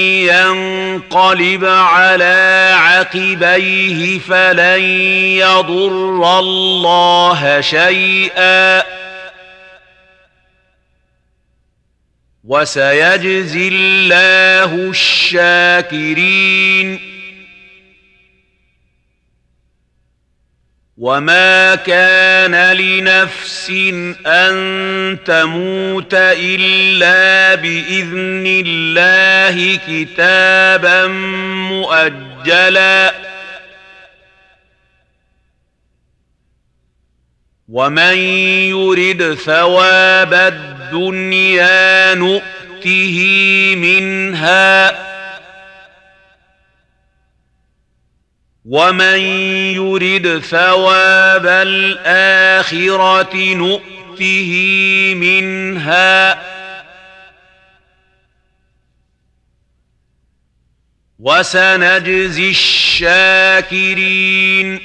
ينقلب على عقبيه فلن يضر الله شيئا وسيجزي الله الشاكرين وما كان لنفس أن تموت إلا بإذن الله كتابا مؤجلا ومن يرد ثواب الدنيا نؤته منها ومن يرد ثواب الآخرة نؤته منها وسنجزي الشاكرين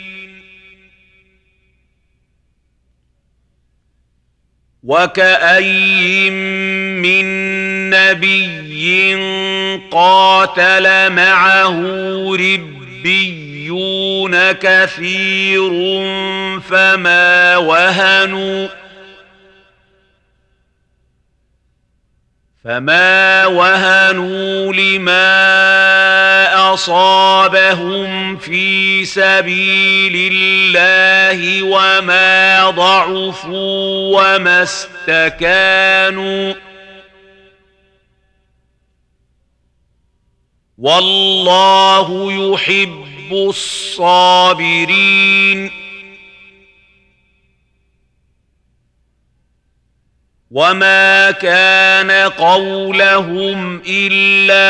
وكأي من نبي قاتل معه ربيون كثير فما وهنوا لما أصابهم في سبيل الله وما ضعفوا وما استكانوا والله يحب الصابرين وما كان قولهم إلا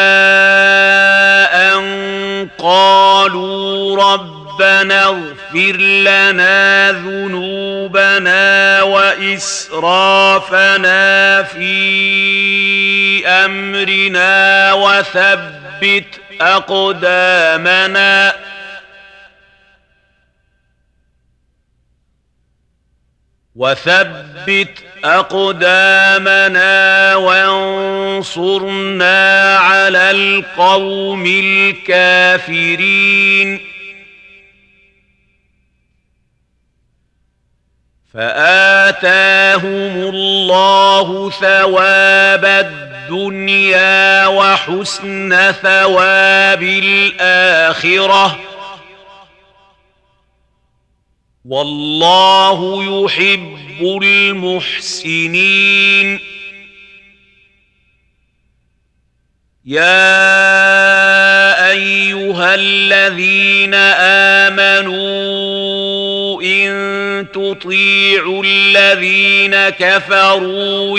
أن قالوا ربنا اغفر لنا ذنوبنا وإسرافنا في أمرنا وثبت أقدامنا وانصرنا على القوم الكافرين فآتاهم الله ثواب الدنيا وحسن ثواب الآخرة والله يحب المحسنين يا أيها الذين آمنوا إن تطيعوا الذين كفروا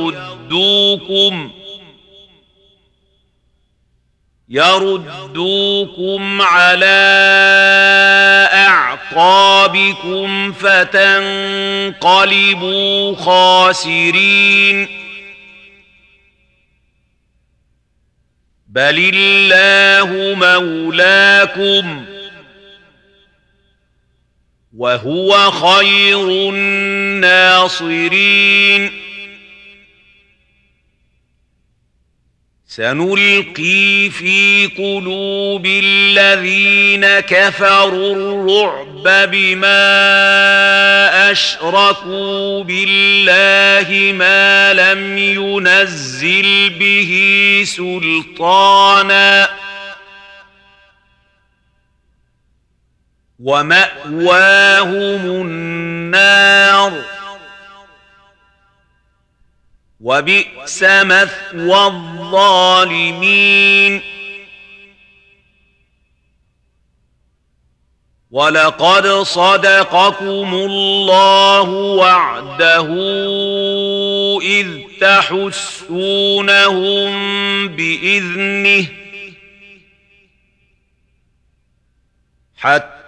يردوكم على أعقابكم فتنقلبوا خاسرين بل الله مولاكم وهو خير الناصرين سنلقي في قلوب الذين كفروا الرعب بما أشركوا بالله ما لم ينزل به سلطانا ومأواهم النار وبئس مثوى الظالمين ولقد صدقكم الله وعده إذ تحسونهم بإذنه حتى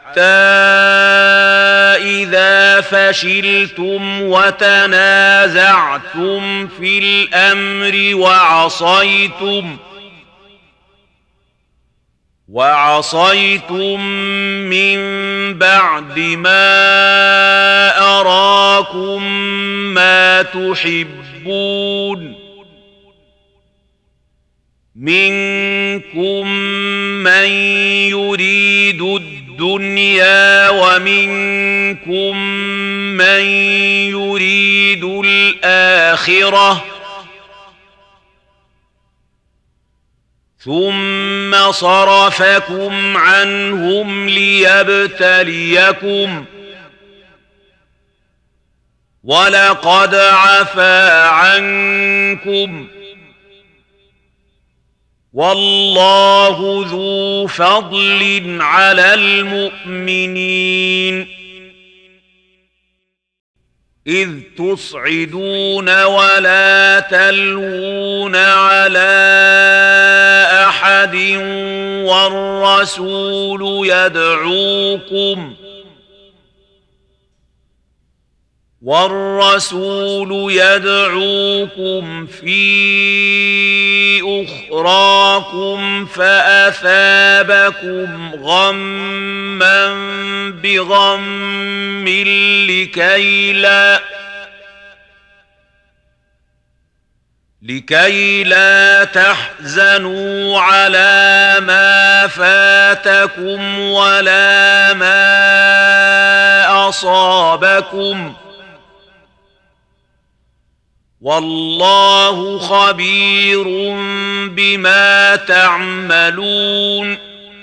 إذا فشلتم وتنازعتم في الأمر وعصيتم من بعد ما أراكم ما تحبون منكم من يريد الدنيا ومنكم من يريد الآخرة ثم صرفكم عنهم ليبتليكم ولقد عفا عنكم والله ذو فضل على المؤمنين إذ تصعدون ولا تلوون على أحد والرسول يدعوكم في أخراكم فأثابكم غما بغم لكي لا تحزنوا على ما فاتكم ولا ما أصابكم والله خبير بما تعملون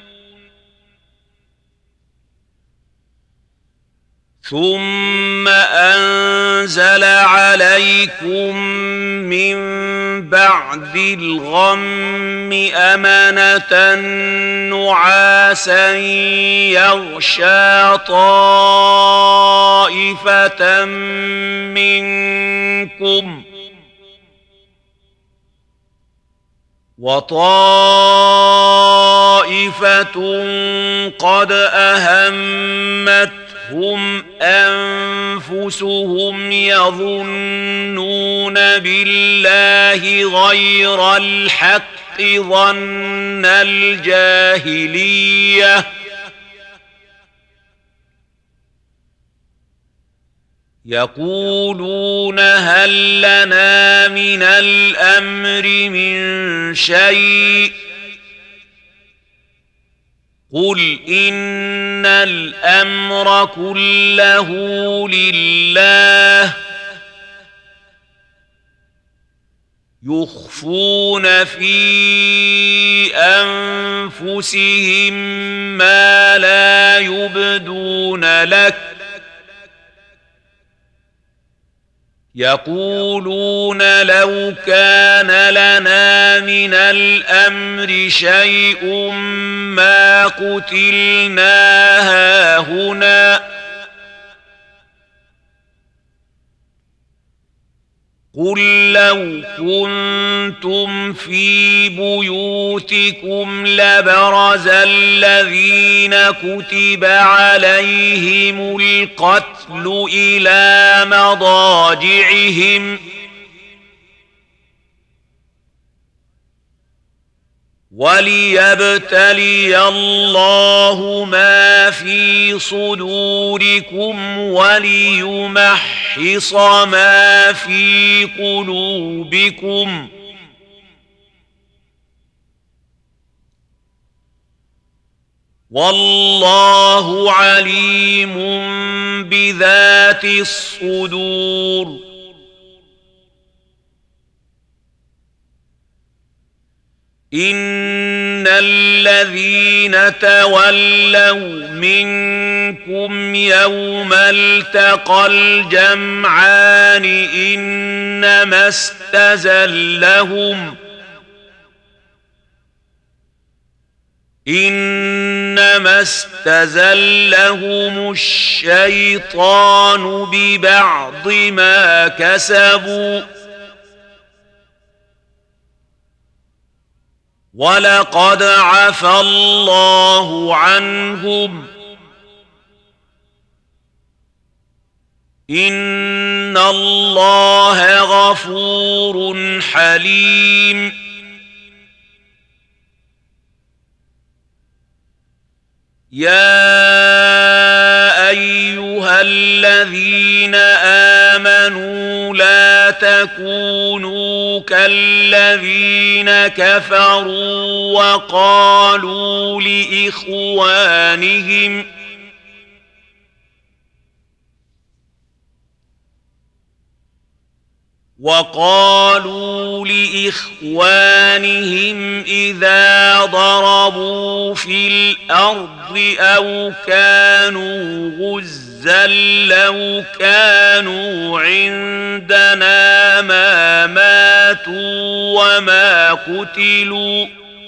ثم أنزل عليكم من بعد الغم أمنة نعاسا يغشى طائفة منكم وطائفة قد أهمتهم أنفسهم يظنون بالله غير الحق ظن الجاهلية يقولون هل لنا من الأمر من شيء قل إن الأمر كله لله يخفون في أنفسهم ما لا يبدون لك يقولون لو كان لنا من الأمر شيء ما قتلنا هاهنا قل لو كنتم في بيوتكم لبرز الذين كتب عليهم القتل إلى مضاجعهم وليبتلي الله ما في صدوركم وليمحص ما في قلوبكم والله عليم بذات الصدور إن الذين تولوا منكم يوم التقى الجمعان إنما استزلهم الشيطان ببعض ما كسبوا ولقد عفا الله عنهم إن الله غفور حليم يا أيها الذين آمنوا لا تكونوا كالذين كفروا وقالوا لإخوانهم وقالوا لإخوانهم إذا ضربوا في الأرض أو كانوا غزا لو كانوا عندنا ما ماتوا وما قتلوا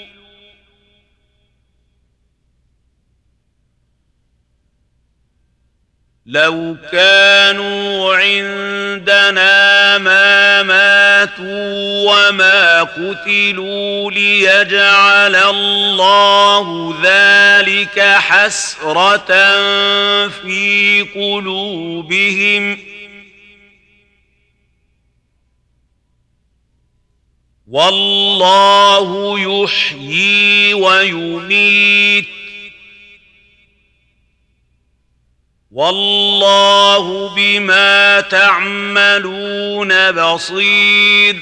لو كانوا عندنا ما ماتوا وما قتلوا ليجعل الله ذلك حسرة في قلوبهم والله يحيي ويميت والله بما تعملون بصير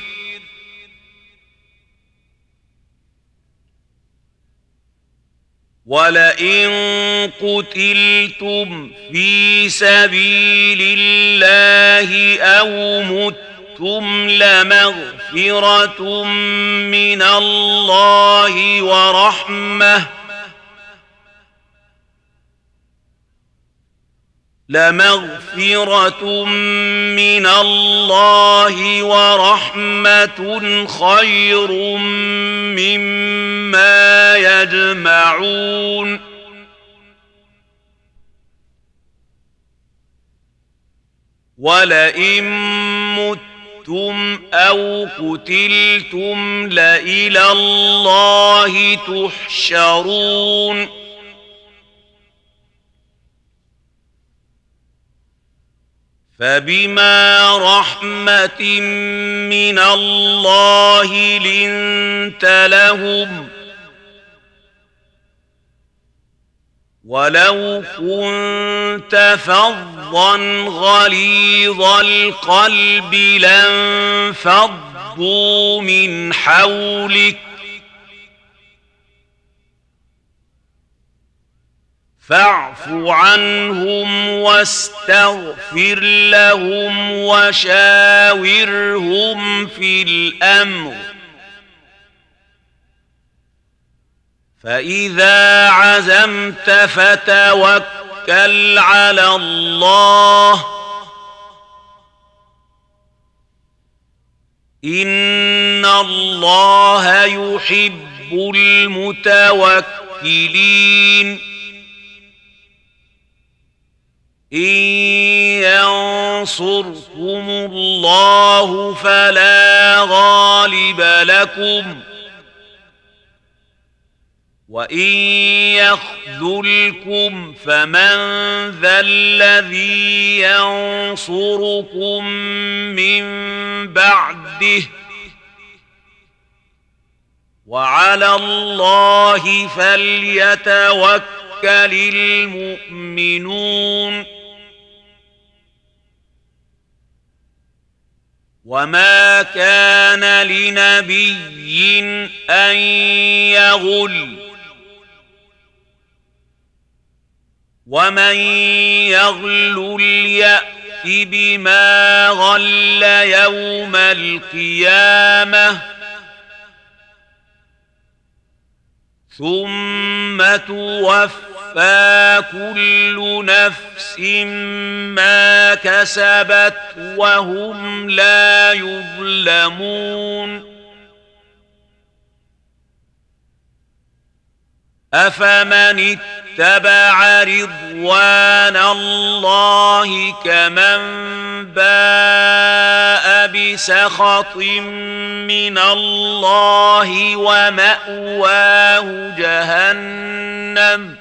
ولئن قتلتم في سبيل الله أو متم لمغفرة من الله ورحمة خير مما يجمعون ولئن متم أو قتلتم لإلى الله تحشرون فبما رحمة من الله لنت لهم ولو كنت فظا غليظ القلب لانفضوا من حولك فاعف عنهم واستغفر لهم وشاورهم في الأمر فإذا عزمت فتوكل على الله إن الله يحب المتوكلين إن ينصركم الله فلا غالب لكم وإن يخذلكم فمن ذا الذي ينصركم من بعده وعلى الله فليتوكل المؤمنون وما كان لنبي أن يغل ومن يغل يأت بما غل يوم القيامة ثم توفى كل نفس ما كسبت وهم لا يظلمون أفمن اتبع رضوان الله كمن باء بسخط من الله ومأواه جهنم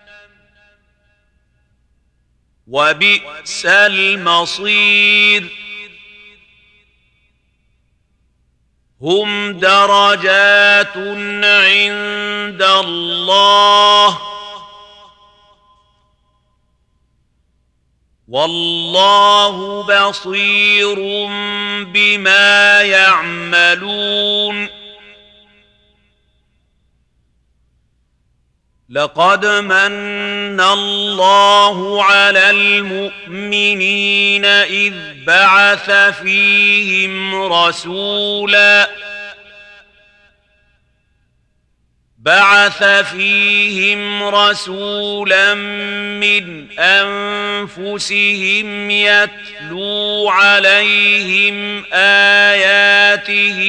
وبئس المصير هم درجات عند الله والله بصير بما يعملون لقد من الله على المؤمنين إذ بعث فيهم رسولا من أنفسهم يتلو عليهم آياته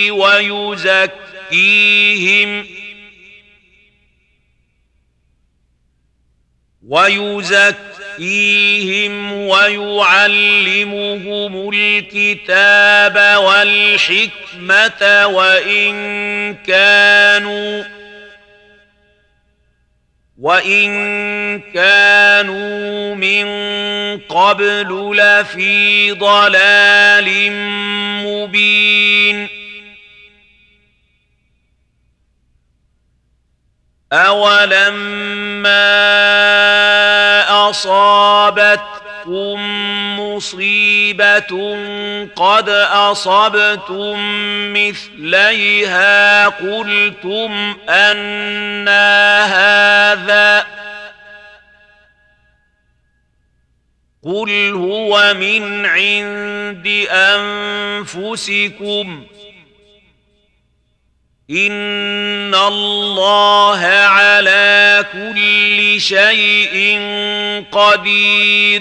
ويزكيهم ويعلمهم الكتاب والحكمة وإن كانوا من قبل لفي ضلال مبين أولما أصابتكم مصيبة قد أصبتم مثليها قلتم أنى هذا قل هو من عند أنفسكم إن الله على كل شيء قدير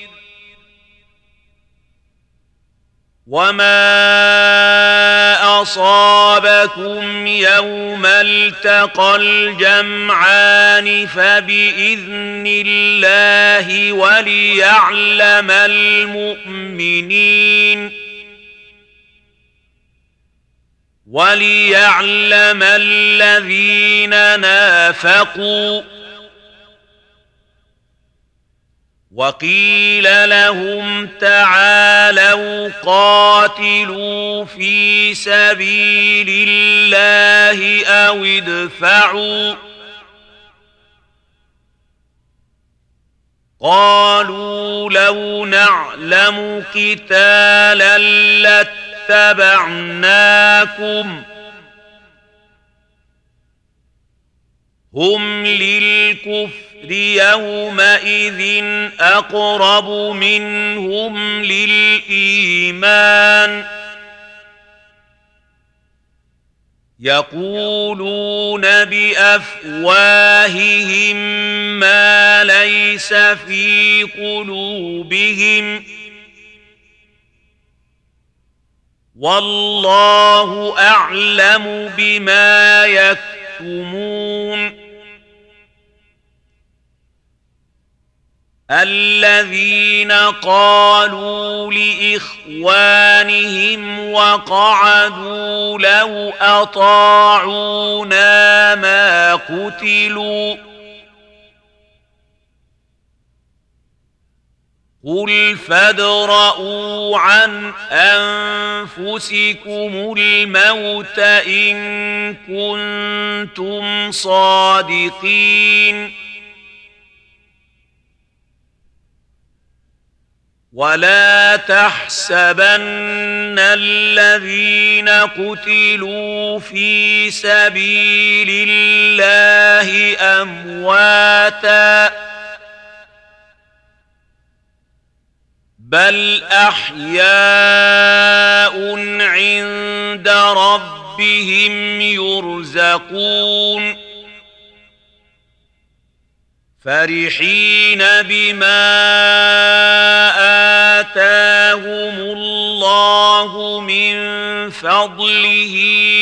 وما أصابكم يوم التقى الجمعان فبإذن الله وليعلم الذين نافقوا وقيل لهم تعالوا قاتلوا في سبيل الله أو ادفعوا قالوا لو نعلم قتالا لاتبعناكم هم للكفر يومئذ أقرب منهم للإيمان يقولون بأفواههم ما ليس في قلوبهم والله أعلم بما يكتمون الذين قالوا لإخوانهم وقعدوا لو أطاعونا ما قتلوا قل فادرءوا عن أنفسكم الموت إن كنتم صادقين ولا تحسبن الذين قتلوا في سبيل الله أمواتا بل أحياء عند ربهم يرزقون فرحين بما آتاهم الله من فضله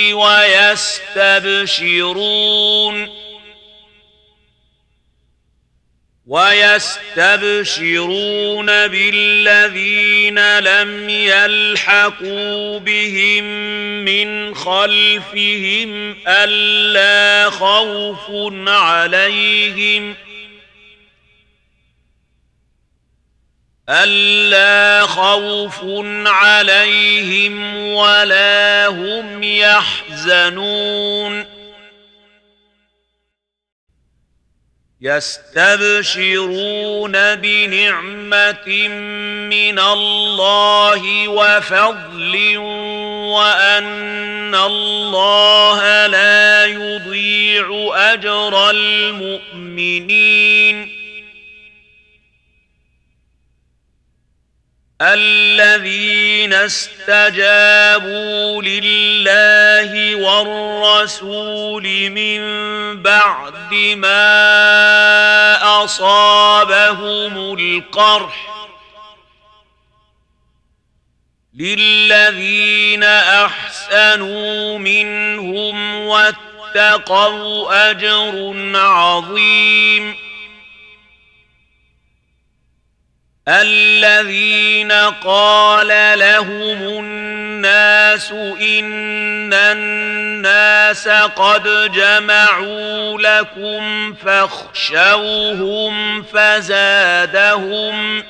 ويستبشرون بالذين لم يلحقوا بهم من خلفهم ألا خوف عليهم ولا هم يحزنون يستبشرون بنعمة من الله وفضل وأن الله لا يضيع نضيع أجر المؤمنين الذين استجابوا لله والرسول من بعد ما أصابهم القرح للذين أحسنوا منهم واتقوا أجر عظيم الذين قال لهم الناس إن الناس قد جمعوا لكم فاخشوهم فزادهم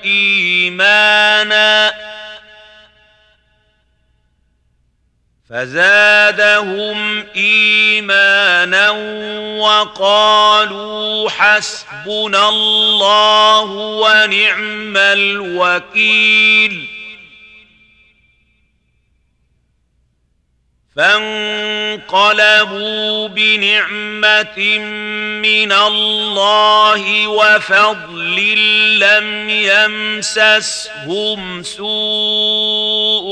إيمانا وقالوا حسبنا الله ونعم الوكيل فانقلبوا بنعمة من الله وفضل لم يمسسهم سوء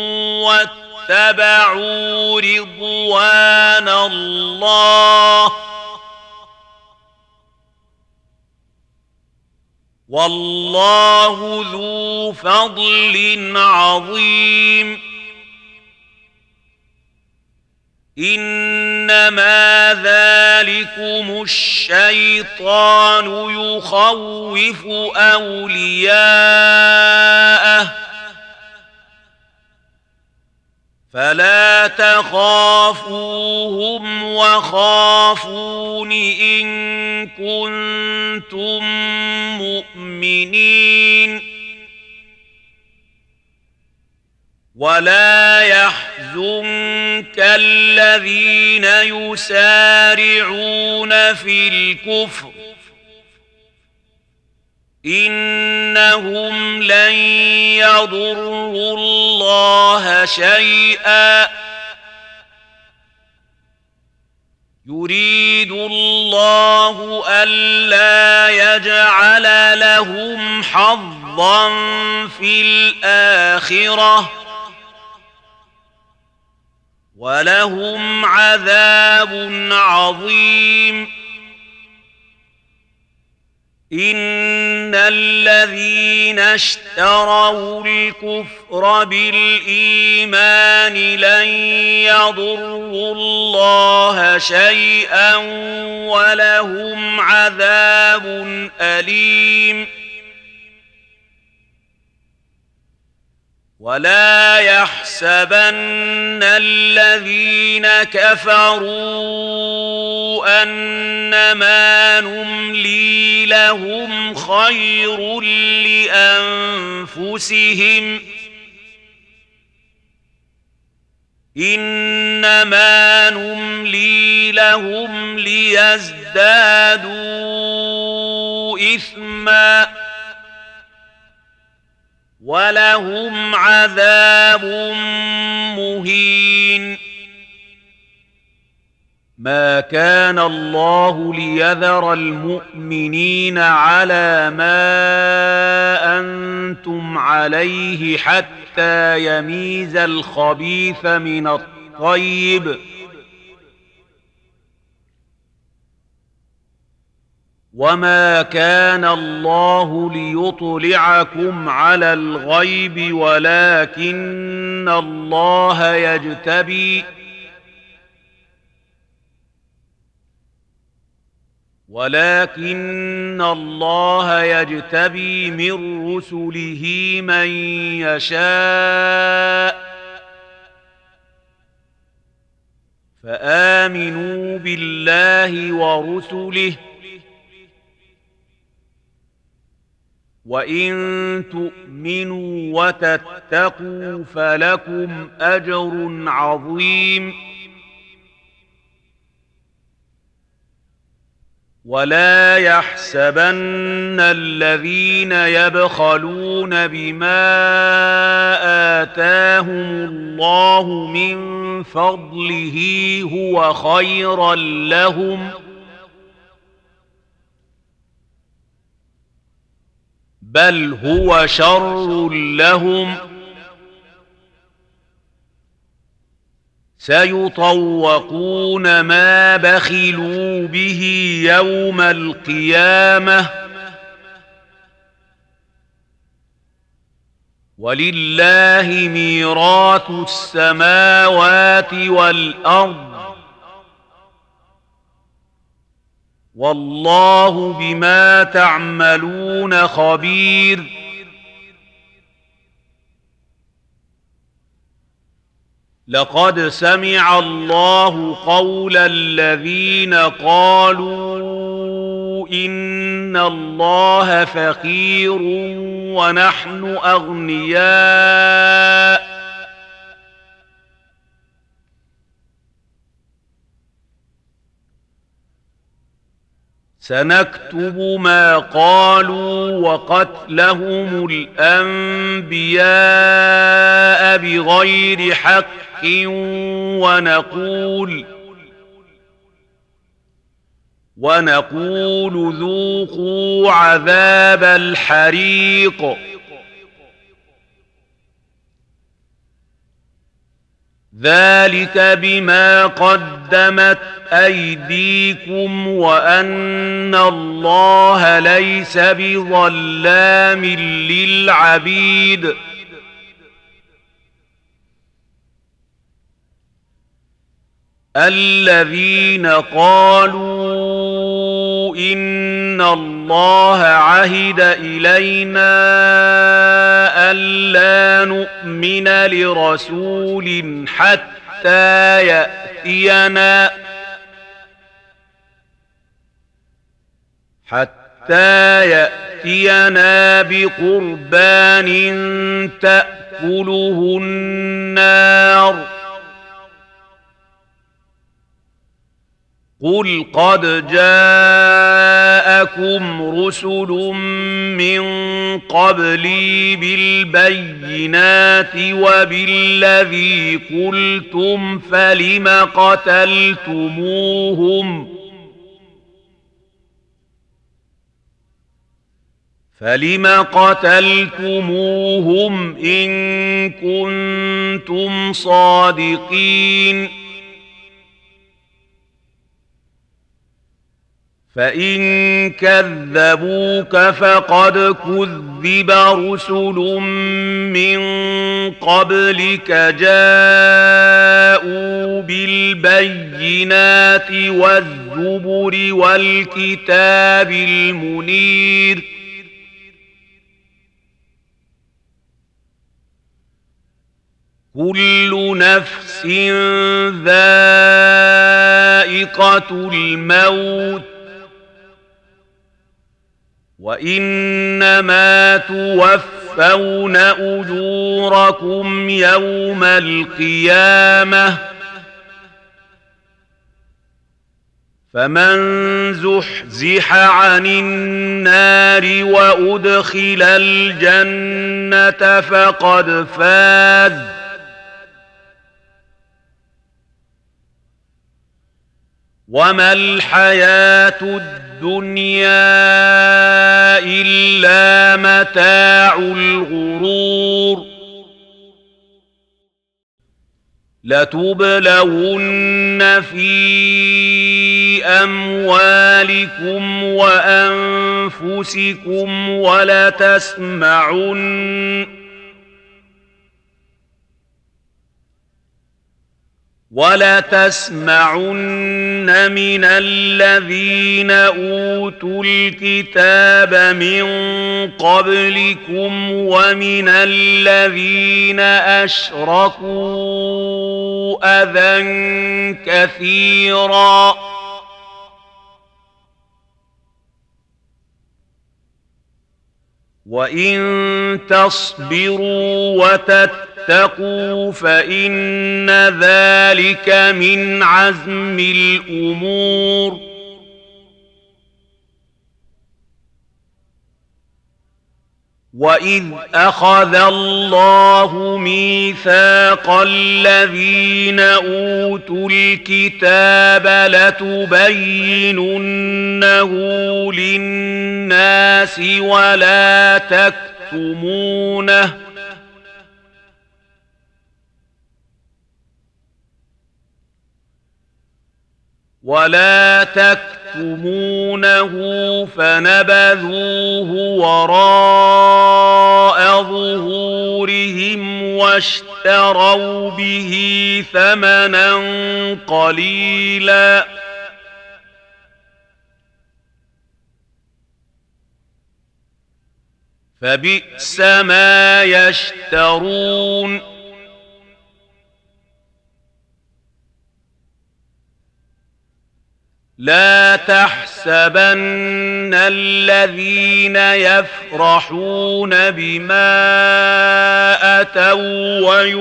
واتبعوا رضوان الله والله ذو فضل عظيم إنما ذلكم الشيطان يخوف أولياءه فلا تخافوهم وخافون إن كنتم مؤمنين ولا يحزنك الذين يسارعون في الكفر إنهم لن يضروا الله شيئا يريد الله ألا يجعل لهم حظا في الآخرة ولهم عذاب عظيم إن الذين اشتروا الكفر بالإيمان لن يضروا الله شيئا ولهم عذاب أليم ولا يحسبن الذين كفروا أنما نملي لهم خير لأنفسهم إنما نملي لهم ليزدادوا إثما ولهم عذاب مهين ما كان الله ليذر المؤمنين على ما أنتم عليه حتى يميز الخبيث من الطيب وما كان الله ليطلعكم على الغيب ولكن الله يجتبي من رسله من يشاء فآمنوا بالله ورسله وإن تؤمنوا وتتقوا فلكم أجر عظيم ولا يحسبن الذين يبخلون بما آتاهم الله من فضله هو خيرا لهم، بل هو شر لهم، سيطوقون ما بخلوا به يوم القيامة، ولله ميراث السماوات والأرض، والله بما تعملون خبير. لقد سمع الله قول الذين قالوا إن الله فقير ونحن أغنياء، سنكتب ما قالوا وقتلهم الأنبياء بغير حق، ونقول ذوقوا عذاب الحريق، ذلك بما قدمت أيديكم وأن الله ليس بظلام للعبيد. الذين قالوا إن الله عهد إلينا ألا نؤمن لرسول حتى يأتينا بقربان تأكله النار، قل قد جاءكم رسل من قبلي بالبينات وبالذي قلتم فلم قتلتموهم إن كنتم صادقين؟ فإن كذبوك فقد كذب رسل من قبلك جاءوا بالبينات والزبر والكتاب المنير، كل نفس ذائقة الموت، وإنما توفون أجوركم يوم القيامة، فمن زحزح عن النار وأدخل الجنة فقد فاز، وما الحياة الدنيا إلا متاع الغرور. لتبلون في أموالكم وأنفسكم ولتسمعن من الذين أوتوا الكتاب من قبلكم ومن الذين أشركوا أذى كثيرا، وإن تصبروا وتتقوا فإن ذلك من عزم الأمور. وَإِذْ أَخَذَ اللَّهُ مِيثَاقَ الَّذِينَ أُوتُوا الْكِتَابَ لَتُبَيِّنُنَّهُ لِلنَّاسِ ولا تكتمونه فنبذوه وراء ظهورهم واشتروا به ثمنا قليلا فبئس ما يشترون لا تحسبن الذين يفرحون بما أتوا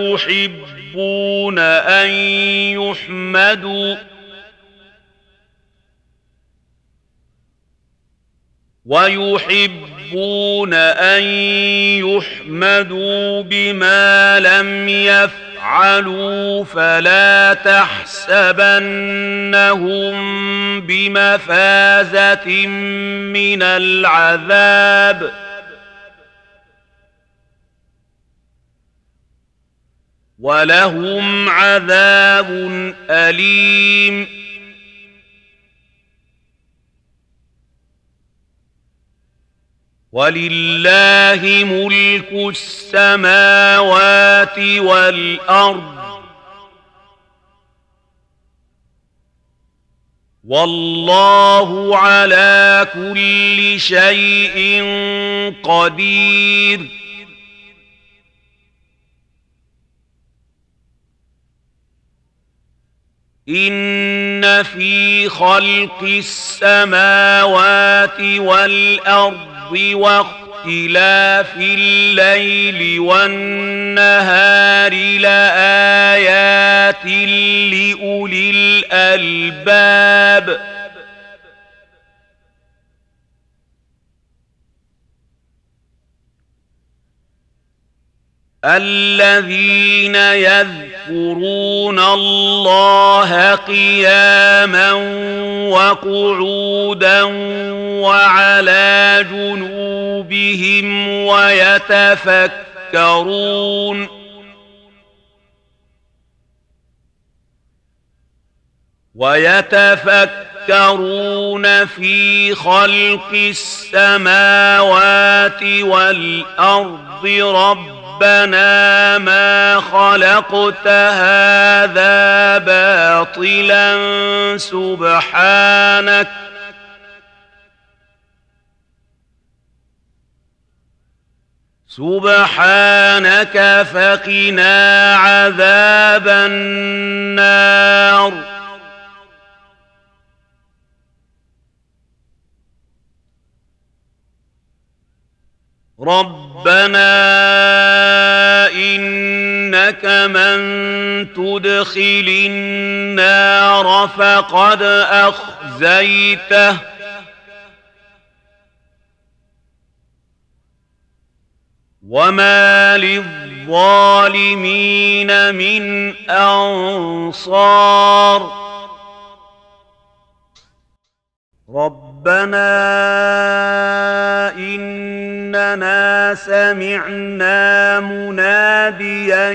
ويحبون أن يحمدوا بما لم يفعلوا فلا تحسبنهم بمفازة من العذاب ولهم عذاب أليم ولله ملك السماوات والأرض والله على كل شيء قدير إن في خلق السماوات والأرض واختلاف الليل والنهار لآيات لأولي الألباب الذين يذكرون الله قياما وقعودا وعلى جنوبهم ويتفكرون في خلق السماوات والأرض ربنا ما خلقت هذا باطلا سبحانك فقنا عذاب النار ربنا إنك من تدخل النار فقد أخزيته وما للظالمين من أنصار ربنا إننا سمعنا مناديا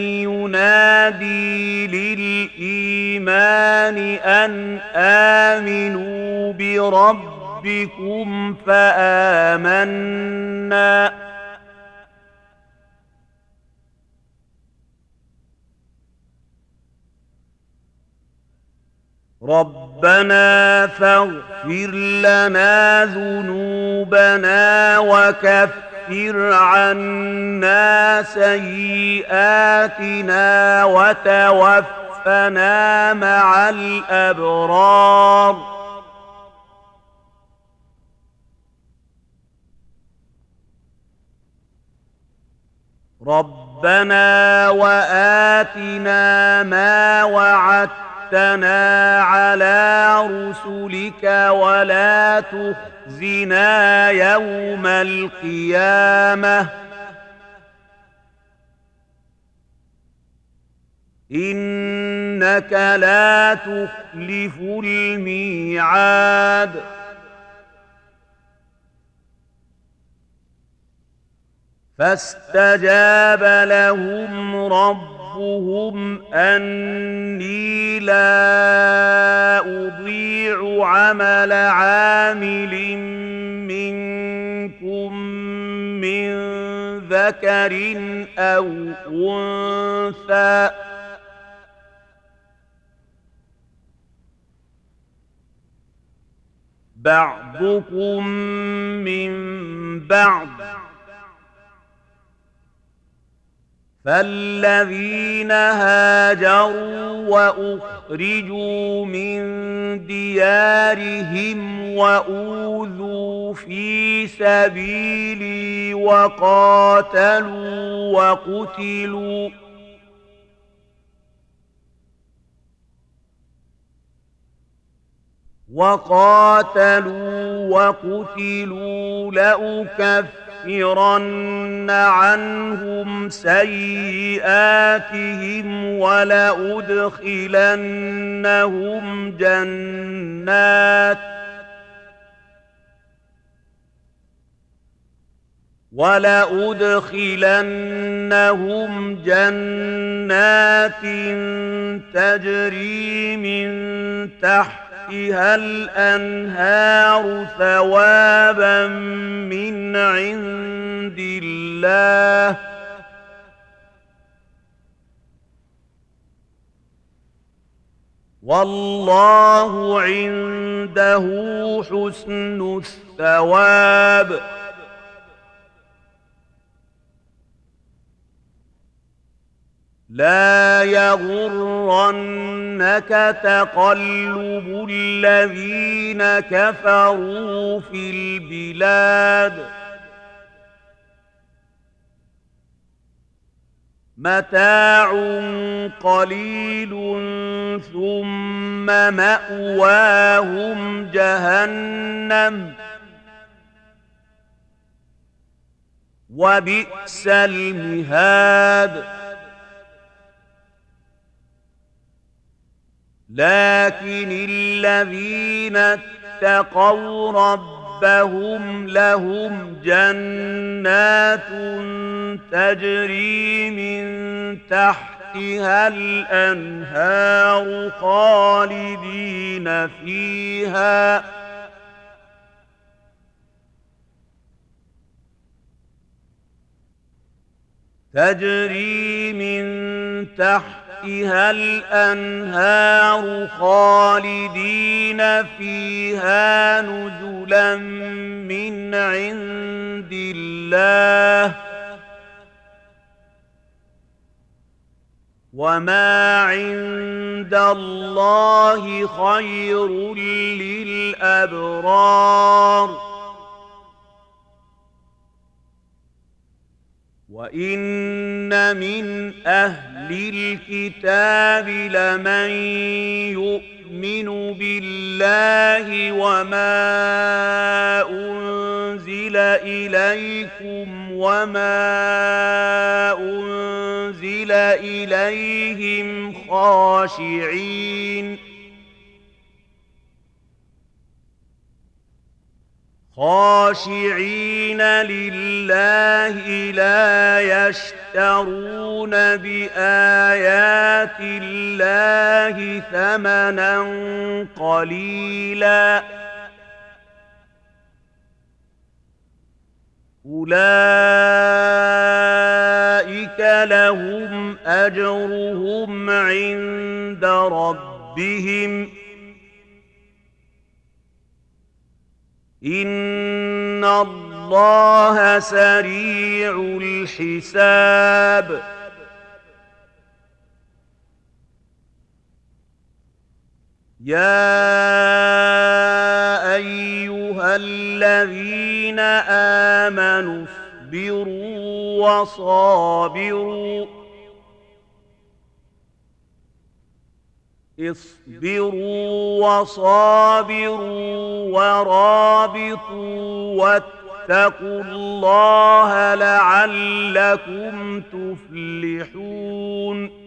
ينادي للإيمان أن آمنوا بربكم فآمنا ربنا فاغفر لنا ذنوبنا وكفر عنا سيئاتنا وتوفنا مع الأبرار ربنا وآتنا ما وعدتنا على رسلك ولا تخزنا يوم القيامة إنك لا تخلف الميعاد فاستجاب لهم ربهم أني لا أضيع عمل عامل منكم من ذكر أو أنثى بعضكم من بعض فالذين هاجروا وأخرجوا من ديارهم وأوذوا في سبيلي وقاتلوا وقتلوا لأكفرن عنهم سيئاتهم ولأدخلنهم جنات تجري من تحتها الأنهار ثوابا من عند الله والله عنده حسن الثواب لا يغرنك تقلب الذين كفروا في البلاد متاع قليل ثم مأواهم جهنم وبئس المهاد لكن الذين اتقوا ربهم لهم جنات تجري من تحتها الأنهار خالدين فيها تجري من تحتها الأنهار خالدين فيها نزلا من عند الله وما عند الله خير للأبرار وإن من أهل الكتاب لمن يؤمن بالله وما أنزل إليكم وما أنزل إليهم خاشعين لله لا يشترون بآيات الله ثمنا قليلا أولئك لهم أجرهم عند ربهم إن الله سريع الحساب يا أيها الذين آمنوا اصبروا وصابروا اصبروا وصابروا ورابطوا واتقوا الله لعلكم تفلحون